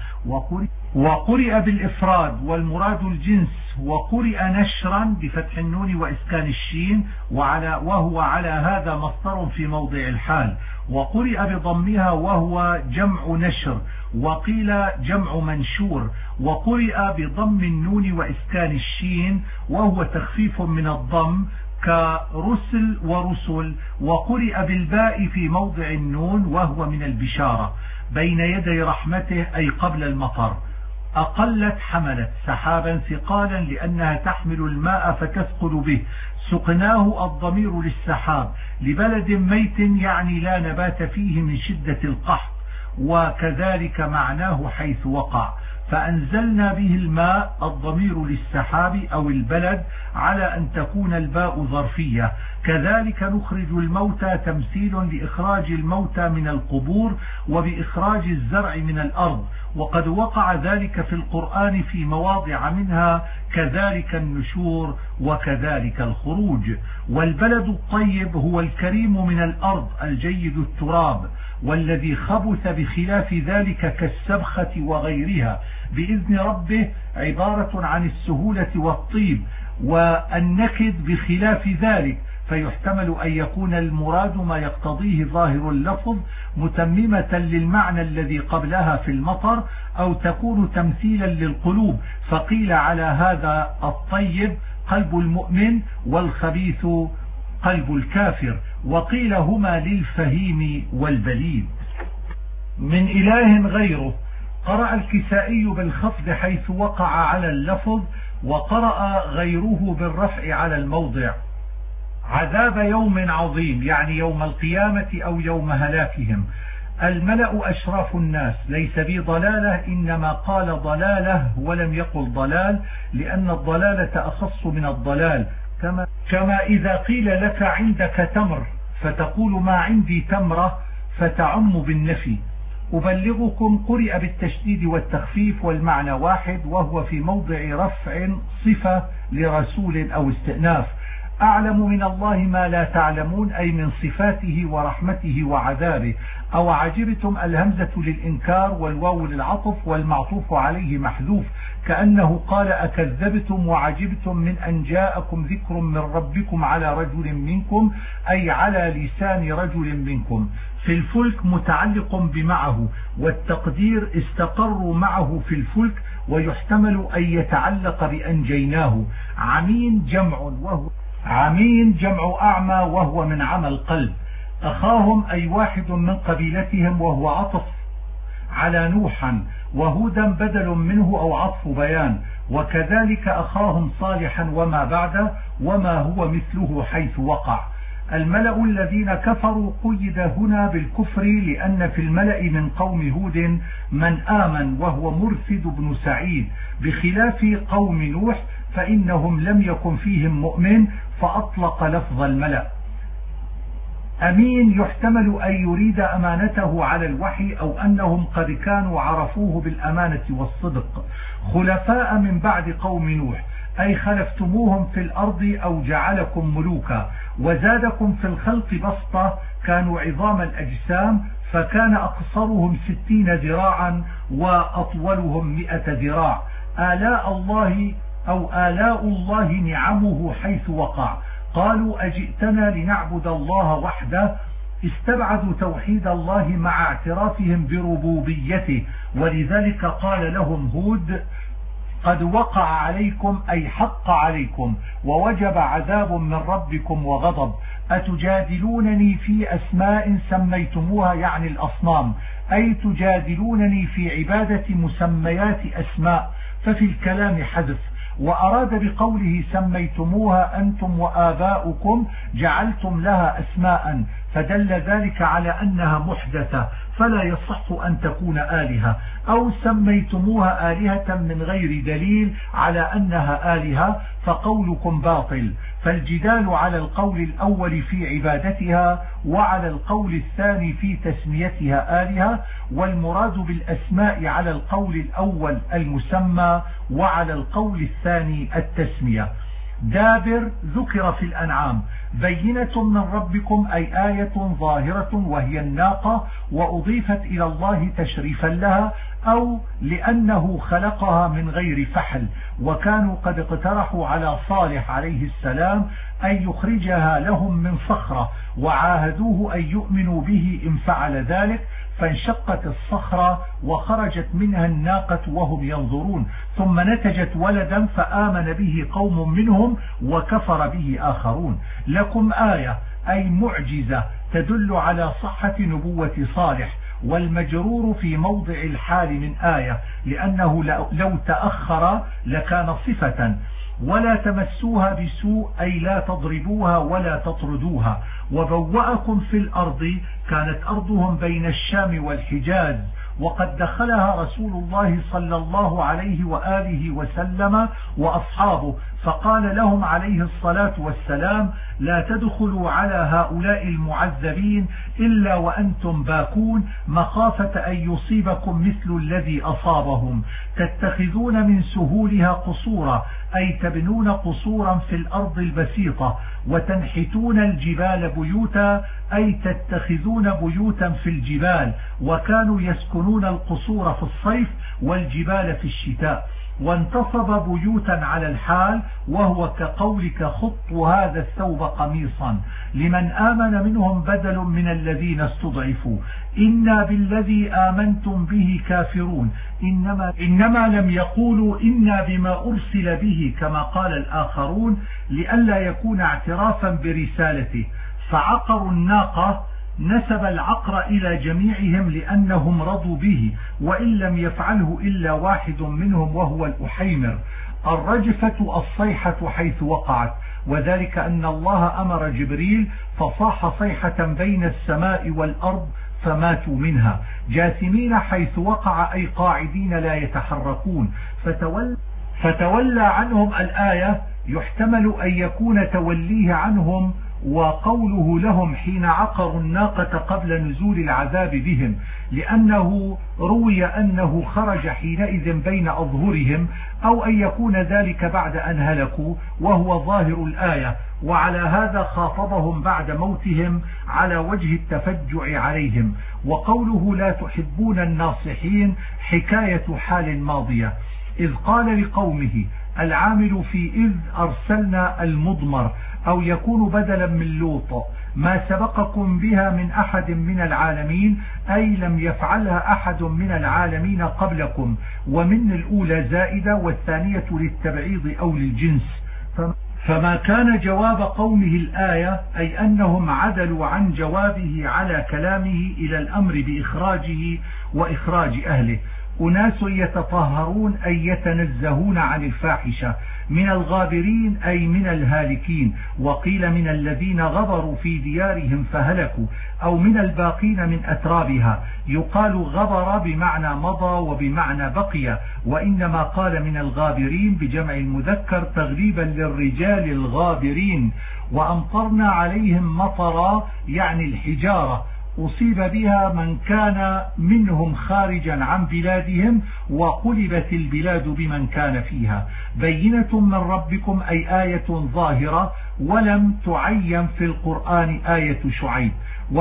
وقرئ بالإفراد والمراد الجنس، وقرئ نشرا بفتح النون وإسكان الشين وهو على هذا مصدر في موضع الحال، وقرئ بضمها وهو جمع نشر، وقيل جمع منشور، وقرئ بضم النون وإسكان الشين وهو تخفيف من الضم كرسل ورسل، وقرئ بالباء في موضع النون وهو من البشارة بين يدي رحمته أي قبل المطر. أقلت حملت سحابا ثقالا لأنها تحمل الماء فتثقل به، سقناه الضمير للسحاب، لبلد ميت يعني لا نبات فيه من شدة القحط، وكذلك معناه حيث وقع، فأنزلنا به الماء الضمير للسحاب أو البلد على أن تكون الباء ظرفية. كذلك نخرج الموتى تمثيل لإخراج الموتى من القبور وبإخراج الزرع من الأرض، وقد وقع ذلك في القرآن في مواضع منها كذلك النشور وكذلك الخروج. والبلد الطيب هو الكريم من الأرض الجيد التراب، والذي خبث بخلاف ذلك كالسبخة وغيرها بإذن ربه عبارة عن السهولة والطيب، والنكد بخلاف ذلك، فيحتمل أن يكون المراد ما يقتضيه ظاهر اللفظ متممة للمعنى الذي قبلها في المطر، أو تكون تمثيلا للقلوب، فقيل على هذا الطيب قلب المؤمن والخبيث قلب الكافر، وقيل هما للفهيم والبليد. من إله غيره، قرأ الكسائي بالخفض حيث وقع على اللفظ، وقرأ غيره بالرفع على الموضع. عذاب يوم عظيم يعني يوم القيامة أو يوم هلاكهم. الملأ أشراف الناس، ليس بي ضلالة، إنما قال ضلالة ولم يقل ضلال، لأن الضلالة أخص من الضلال، كما إذا قيل لك عندك تمر فتقول ما عندي تمرة فتعم بالنفي. أبلغكم قرئ بالتشديد والتخفيف والمعنى واحد، وهو في موضع رفع صفة لرسول أو استئناف. أعلم من الله ما لا تعلمون، أي من صفاته ورحمته وعذابه. أو عجبتم الهمزة للإنكار والواو للعطف والمعطوف عليه محذوف، كأنه قال أكذبتم وعجبتم من أن جاءكم ذكر من ربكم على رجل منكم، أي على لسان رجل منكم. في الفلك متعلق بمعه، والتقدير استقروا معه في الفلك، ويحتمل أن يتعلق بأنجيناه. عمين جمع أعمى وهو من عمى القلب. أخاهم أي واحد من قبيلتهم، وهو عطف على نوحا، وهودا بدل منه أو عطف بيان، وكذلك أخاهم صالحا وما بعده وما هو مثله حيث وقع. الملأ الذين كفروا قيد هنا بالكفر، لأن في الملأ من قوم هود من آمن وهو مرثد بن سعيد، بخلاف قوم نوح فإنهم لم يكن فيهم مؤمن، فأطلق لفظ الملأ. أمين يحتمل أن يريد أمانته على الوحي، أو أنهم قد كانوا عرفوه بالأمانة والصدق. خلفاء من بعد قوم نوح، أي خلفتموهم في الأرض أو جعلكم ملوكا. وزادكم في الخلق بسطة، كانوا عظام الأجسام، فكان أقصرهم 60 ذراعا وأطولهم 100 ذراع. آلاء الله نعمه حيث وقع. قالوا أجئتنا لنعبد الله وحده، استبعدوا توحيد الله مع اعترافهم بربوبيته، ولذلك قال لهم هود قد وقع عليكم أي حق عليكم، ووجب عذاب من ربكم وغضب. أتجادلونني في أسماء سميتموها يعني الأصنام، أي تجادلونني في عبادة مسميات أسماء، ففي الكلام حذف. وأراد بقوله سميتموها أنتم وآباؤكم جعلتم لها أسماء، فدل ذلك على أنها محدثة فلا يصح أن تكون آلهة، أو سميتموها آلهة من غير دليل على أنها آلهة فقولكم باطل. فالجدال على القول الأول في عبادتها وعلى القول الثاني في تسميتها آلهة، والمراد بالأسماء على القول الأول المسمى وعلى القول الثاني التسمية. دابر ذكر في الأنعام، بينة من ربكم أي آية ظاهرة وهي الناقة، وأضيفت إلى الله تشريفا لها أو لأنه خلقها من غير فحل، وكانوا قد اقترحوا على صالح عليه السلام أن يخرجها لهم من صخرة، وعاهدوه أن يؤمنوا به إن فعل ذلك، فانشقت الصخرة وخرجت منها الناقة وهم ينظرون، ثم نتجت ولدا فآمن به قوم منهم وكفر به آخرون. لكم آية أي معجزة تدل على صحة نبوة صالح، والمجرور في موضع الحال من آية، لأنه لو تأخر لكان صفة. ولا تمسوها بسوء أي لا تضربوها ولا تطردوها. وبوأكم في الأرض، كانت أرضهم بين الشام والحجاز، وقد دخلها رسول الله صلى الله عليه وآله وسلم وأصحابه، فقال لهم عليه الصلاة والسلام: لا تدخلوا على هؤلاء المعذبين إلا وأنتم باكون، مخافة أن يصيبكم مثل الذي أصابهم. تتخذون من سهولها قصورا أي تبنون قصورا في الأرض البسيطة، وتنحتون الجبال بيوتا أي تتخذون بيوتا في الجبال، وكانوا يسكنون القصور في الصيف والجبال في الشتاء. وانتصب بيوتا على الحال، وهو كقولك خط هذا الثوب قميصا. لمن آمن منهم بدل من الذين استضعفوا. إنا بالذي آمنتم به كافرون، إنما لم يقولوا إنا بما أرسل به كما قال الآخرون لئلا يكون اعترافا برسالته. فعقروا الناقة، نسب العقر إلى جميعهم لأنهم رضوا به، وإن لم يفعله إلا واحد منهم وهو الأحيمر. الرجفة الصيحة حيث وقعت، وذلك أن الله أمر جبريل فصاح صيحة بين السماء والأرض فماتوا منها. جاثمين حيث وقع أي قاعدين لا يتحركون. فتولى عنهم الآية، يحتمل أن يكون توليه عنهم وقوله لهم حين عقروا الناقة قبل نزول العذاب بهم، لأنه روي أنه خرج حينئذ بين أظهرهم، أو أن يكون ذلك بعد أن هلكوا، وهو ظاهر الآية. وعلى هذا خاطبهم بعد موتهم على وجه التفجع عليهم. وقوله لا تحبون الناصحين حكاية حال ماضية. إذ قال لقومه، العامل في إذ أرسلنا المضمر، أو يكون بدلا من لوط، ما سبقكم بها من أحد من العالمين، أي لم يفعلها أحد من العالمين قبلكم. ومن الأولى زائدة، والثانية للتبعيض أو للجنس. فما كان جواب قومه الآية أي أنهم عدلوا عن جوابه على كلامه إلى الأمر بإخراجه وإخراج أهله. أناس يتطهرون أي يتنزهون عن الفاحشة، من الغابرين أي من الهالكين، وقيل من الذين غبروا في ديارهم فهلكوا، أو من الباقين من أترابها. يقال غبر بمعنى مضى وبمعنى بقي، وإنما قال من الغابرين بجمع المذكر تغليبا للرجال الغابرين. وأمطرنا عليهم مطرا يعني الحجارة، أصيب بها من كان منهم خارجا عن بلادهم، وقلبت البلاد بمن كان فيها. بينة من ربكم أي آية ظاهرة، ولم تعين في القرآن آية شعيب.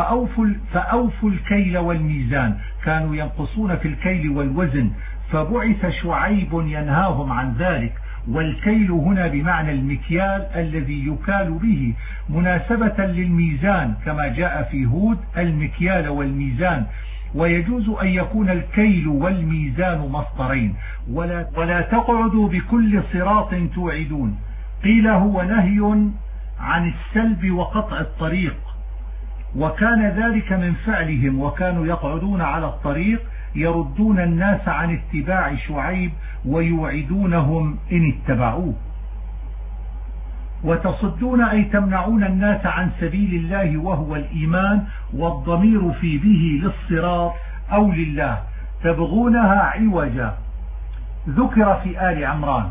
فأوفوا الكيل والميزان، كانوا ينقصون في الكيل والوزن، فبعث شعيب ينهاهم عن ذلك. والكيل هنا بمعنى المكيال الذي يكال به، مناسبة للميزان كما جاء في هود المكيال والميزان. ويجوز أن يكون الكيل والميزان مصدرين. ولا تقعدوا بكل صراط توعدون، قيل هو نهي عن السلب وقطع الطريق، وكان ذلك من فعلهم، وكانوا يقعدون على الطريق يردون الناس عن اتباع شعيب ويوعدونهم إن اتبعوه. وتصدون أي تمنعون الناس عن سبيل الله وهو الإيمان، والضمير في به للصراط أو لله، تبغونها عوجا. ذكر في آل عمران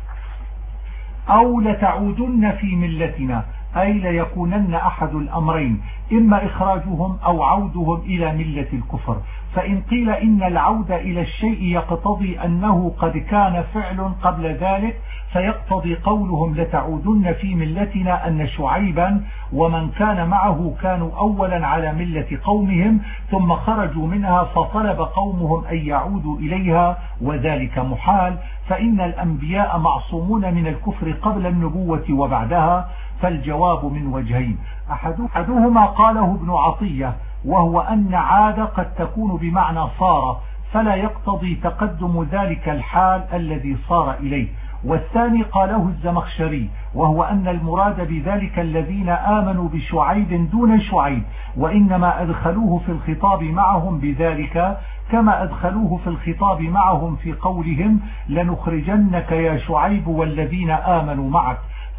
أو لتعودن في ملتنا، أي ليكونن أحد الأمرين، إما إخراجهم أو عودهم إلى ملة الكفر. فإن قيل إن العود إلى الشيء يقتضي أنه قد كان فعل قبل ذلك، فيقتضي قولهم لتعودن في ملتنا أن شعيبا ومن كان معه كانوا أولا على ملة قومهم ثم خرجوا منها فطلب قومهم أن يعودوا إليها، وذلك محال، فإن الأنبياء معصومون من الكفر قبل النبوة وبعدها. فالجواب من وجهين، أحدهما قاله ابن عطية، وهو أن عاد قد تكون بمعنى صار، فلا يقتضي تقدم ذلك الحال الذي صار إليه. والثاني قاله الزمخشري، وهو أن المراد بذلك الذين آمنوا بشعيب دون شعيب، وإنما أدخلوه في الخطاب معهم بذلك كما أدخلوه في الخطاب معهم في قولهم لنخرجنك يا شعيب والذين آمنوا معك،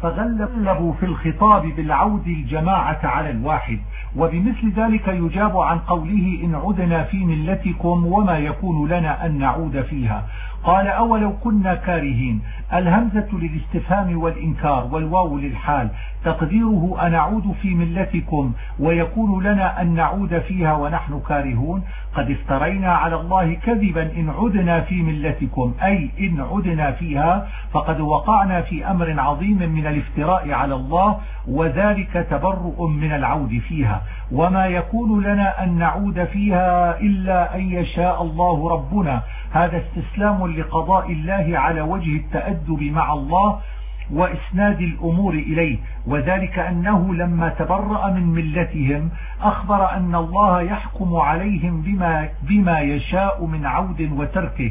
فغلبوا في الخطاب بالعود الجماعة على الواحد. وبمثل ذلك يجاب عن قوله إن عدنا في ملتكم وما يكون لنا أن نعود فيها. قال أولو كنا كارهين، الهمزة للاستفهام والإنكار والواو للحال، تقديره أنعود في ملتكم ويكون لنا أن نعود فيها ونحن كارهون. قد افترينا على الله كذبا إن عدنا في ملتكم، أي إن عدنا فيها فقد وقعنا في أمر عظيم من الافتراء على الله، وذلك تبرؤ من العود فيها. وما يكون لنا أن نعود فيها إلا أن يشاء الله ربنا، هذا استسلام لقضاء الله على وجه التأدب مع الله وإسناد الأمور إليه، وذلك أنه لما تبرأ من ملتهم أخبر أن الله يحكم عليهم بما يشاء من عود وتركه،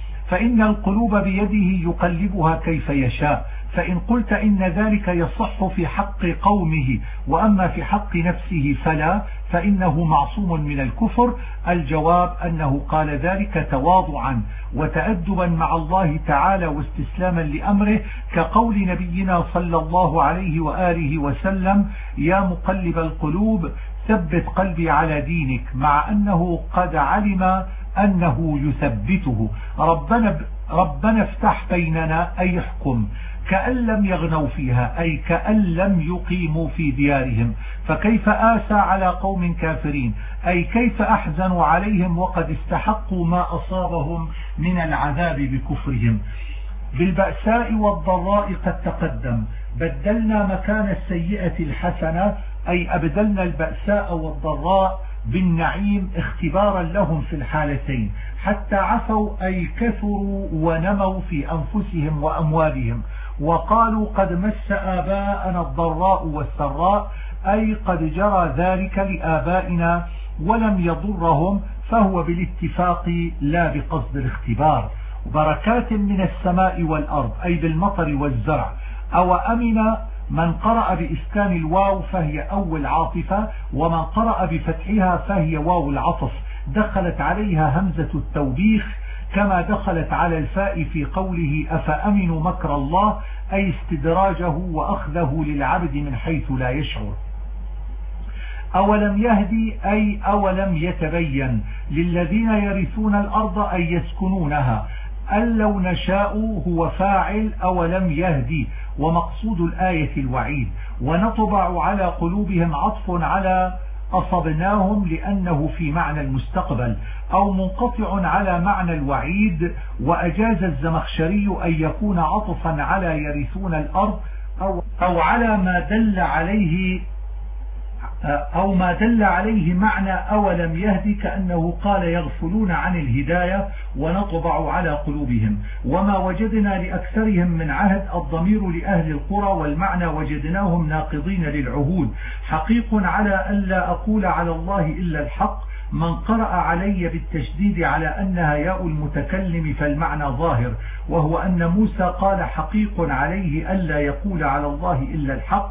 فإن القلوب بيده يقلبها كيف يشاء. فإن قلت إن ذلك يصح في حق قومه وأما في حق نفسه فلا، فإنه معصوم من الكفر. الجواب أنه قال ذلك تواضعا وتأدبا مع الله تعالى واستسلاما لأمره، كقول نبينا صلى الله عليه وآله وسلم يا مقلب القلوب ثبت قلبي على دينك، مع أنه قد علم أنه يثبته. ربنا افتح بيننا أي احكم، كأن لم يغنوا فيها أي كأن لم يقيموا في ديارهم، فكيف آسى على قوم كافرين أي كيف أحزنوا عليهم وقد استحقوا ما أصابهم من العذاب بكفرهم. بالبأساء والضراء قد تقدم، بدلنا مكان السيئة الحسنة أي أبدلنا البأساء والضراء بالنعيم اختبارا لهم في الحالتين، حتى عفوا أي كثروا ونموا في أنفسهم وأموالهم، وقالوا قد مس آباءنا الضراء والسراء أي قد جرى ذلك لآبائنا ولم يضرهم، فهو بالاتفاق لا بقصد الاختبار. بركات من السماء والأرض أي بالمطر والزرع. أو أمن من قرأ بإسكان الواو فهي أول عاطفة، ومن قرأ بفتحها فهي واو العطف، دخلت عليها همزة التوبيخ كما دخلت على الفاء في قوله أفأمنوا مكر الله أي استدراجه وأخذه للعبد من حيث لا يشعر. أولم يهدي أي أولم يتبين للذين يرثون الأرض أي يسكنونها، أن لو نشاء هو فاعل أولم يهدي، ومقصود الآية الوعيد. ونطبع على قلوبهم عطف على أصبناهم لأنه في معنى المستقبل، أو منقطع على معنى الوعيد. وأجاز الزمخشري أن يكون عطفا على يرثون الأرض أو على ما دل عليه معنى أولم يهدي، كأنه قال يغفلون عن الهداية ونطبع على قلوبهم. وما وجدنا لأكثرهم من عهد الضمير لأهل القرى، والمعنى وجدناهم ناقضين للعهود، حقيق على ألا أقول على الله إلا الحق. من قرأ علي بالتشديد على أنها ياء المتكلم فالمعنى ظاهر، وهو أن موسى قال حقيق عليه ألا يقول على الله إلا الحق.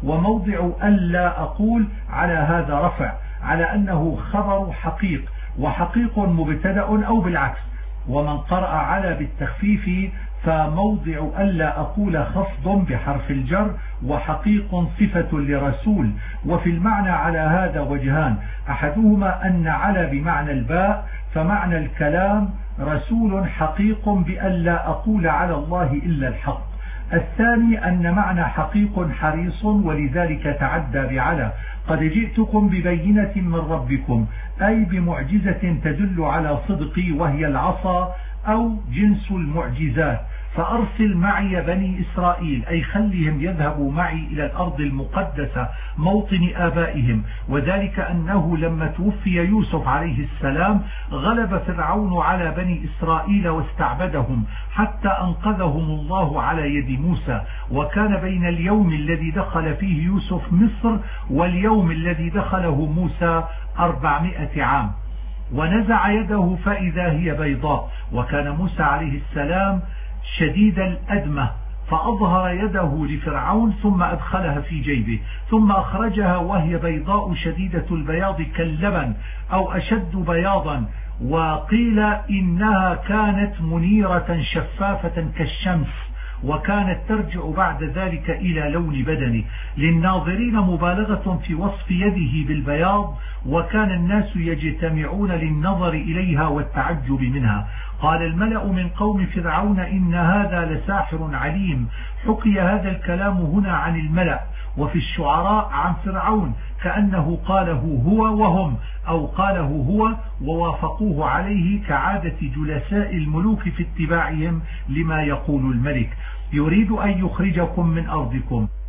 وموضع ألا أقول على هذا رفع على أنه خبر حقيق، وحقيق مبتدأ أو بالعكس. ومن قرأ على بالتخفيف فموضع ألا أقول خفض بحرف الجر، وحقيق صفة لرسول. وفي المعنى على هذا وجهان، أحدهما أن على بمعنى الباء، فمعنى الكلام رسول حقيق بألا أقول على الله إلا الحق. الثاني أن معنى حقيق حريص، ولذلك تعدى بعلى قد جئتكم ببينة من ربكم، أي بمعجزة تدل على صدقي وهي العصا أو جنس المعجزات، فأرسل معي بني إسرائيل، أي خليهم يذهبوا معي إلى الأرض المقدسة موطن آبائهم. وذلك أنه لما توفي يوسف عليه السلام غلب فرعون على بني إسرائيل واستعبدهم حتى أنقذهم الله على يد موسى. وكان بين اليوم الذي دخل فيه يوسف مصر واليوم الذي دخله موسى 400 عام. ونزع يده فإذا هي بيضاء، وكان موسى عليه السلام شديد الأدمة، فأظهر يده لفرعون ثم أدخلها في جيبه، ثم أخرجها وهي بيضاء شديدة البياض كاللبن أو أشد بياضا، وقيل إنها كانت منيرة شفافة كالشمس، وكانت ترجع بعد ذلك إلى لون بدنه. للناظرين مبالغة في وصف يده بالبياض، وكان الناس يجتمعون للنظر إليها والتعجب منها. قال الملأ من قوم فرعون إن هذا لساحر عليم. حكي هذا الكلام هنا عن الملأ، وفي الشعراء عن فرعون كأنه قاله هو وهم، أو قاله هو ووافقوه عليه كعادة جلساء الملوك في اتباعهم لما يقول الملك. يريد أن يخرجكم من أرضكم.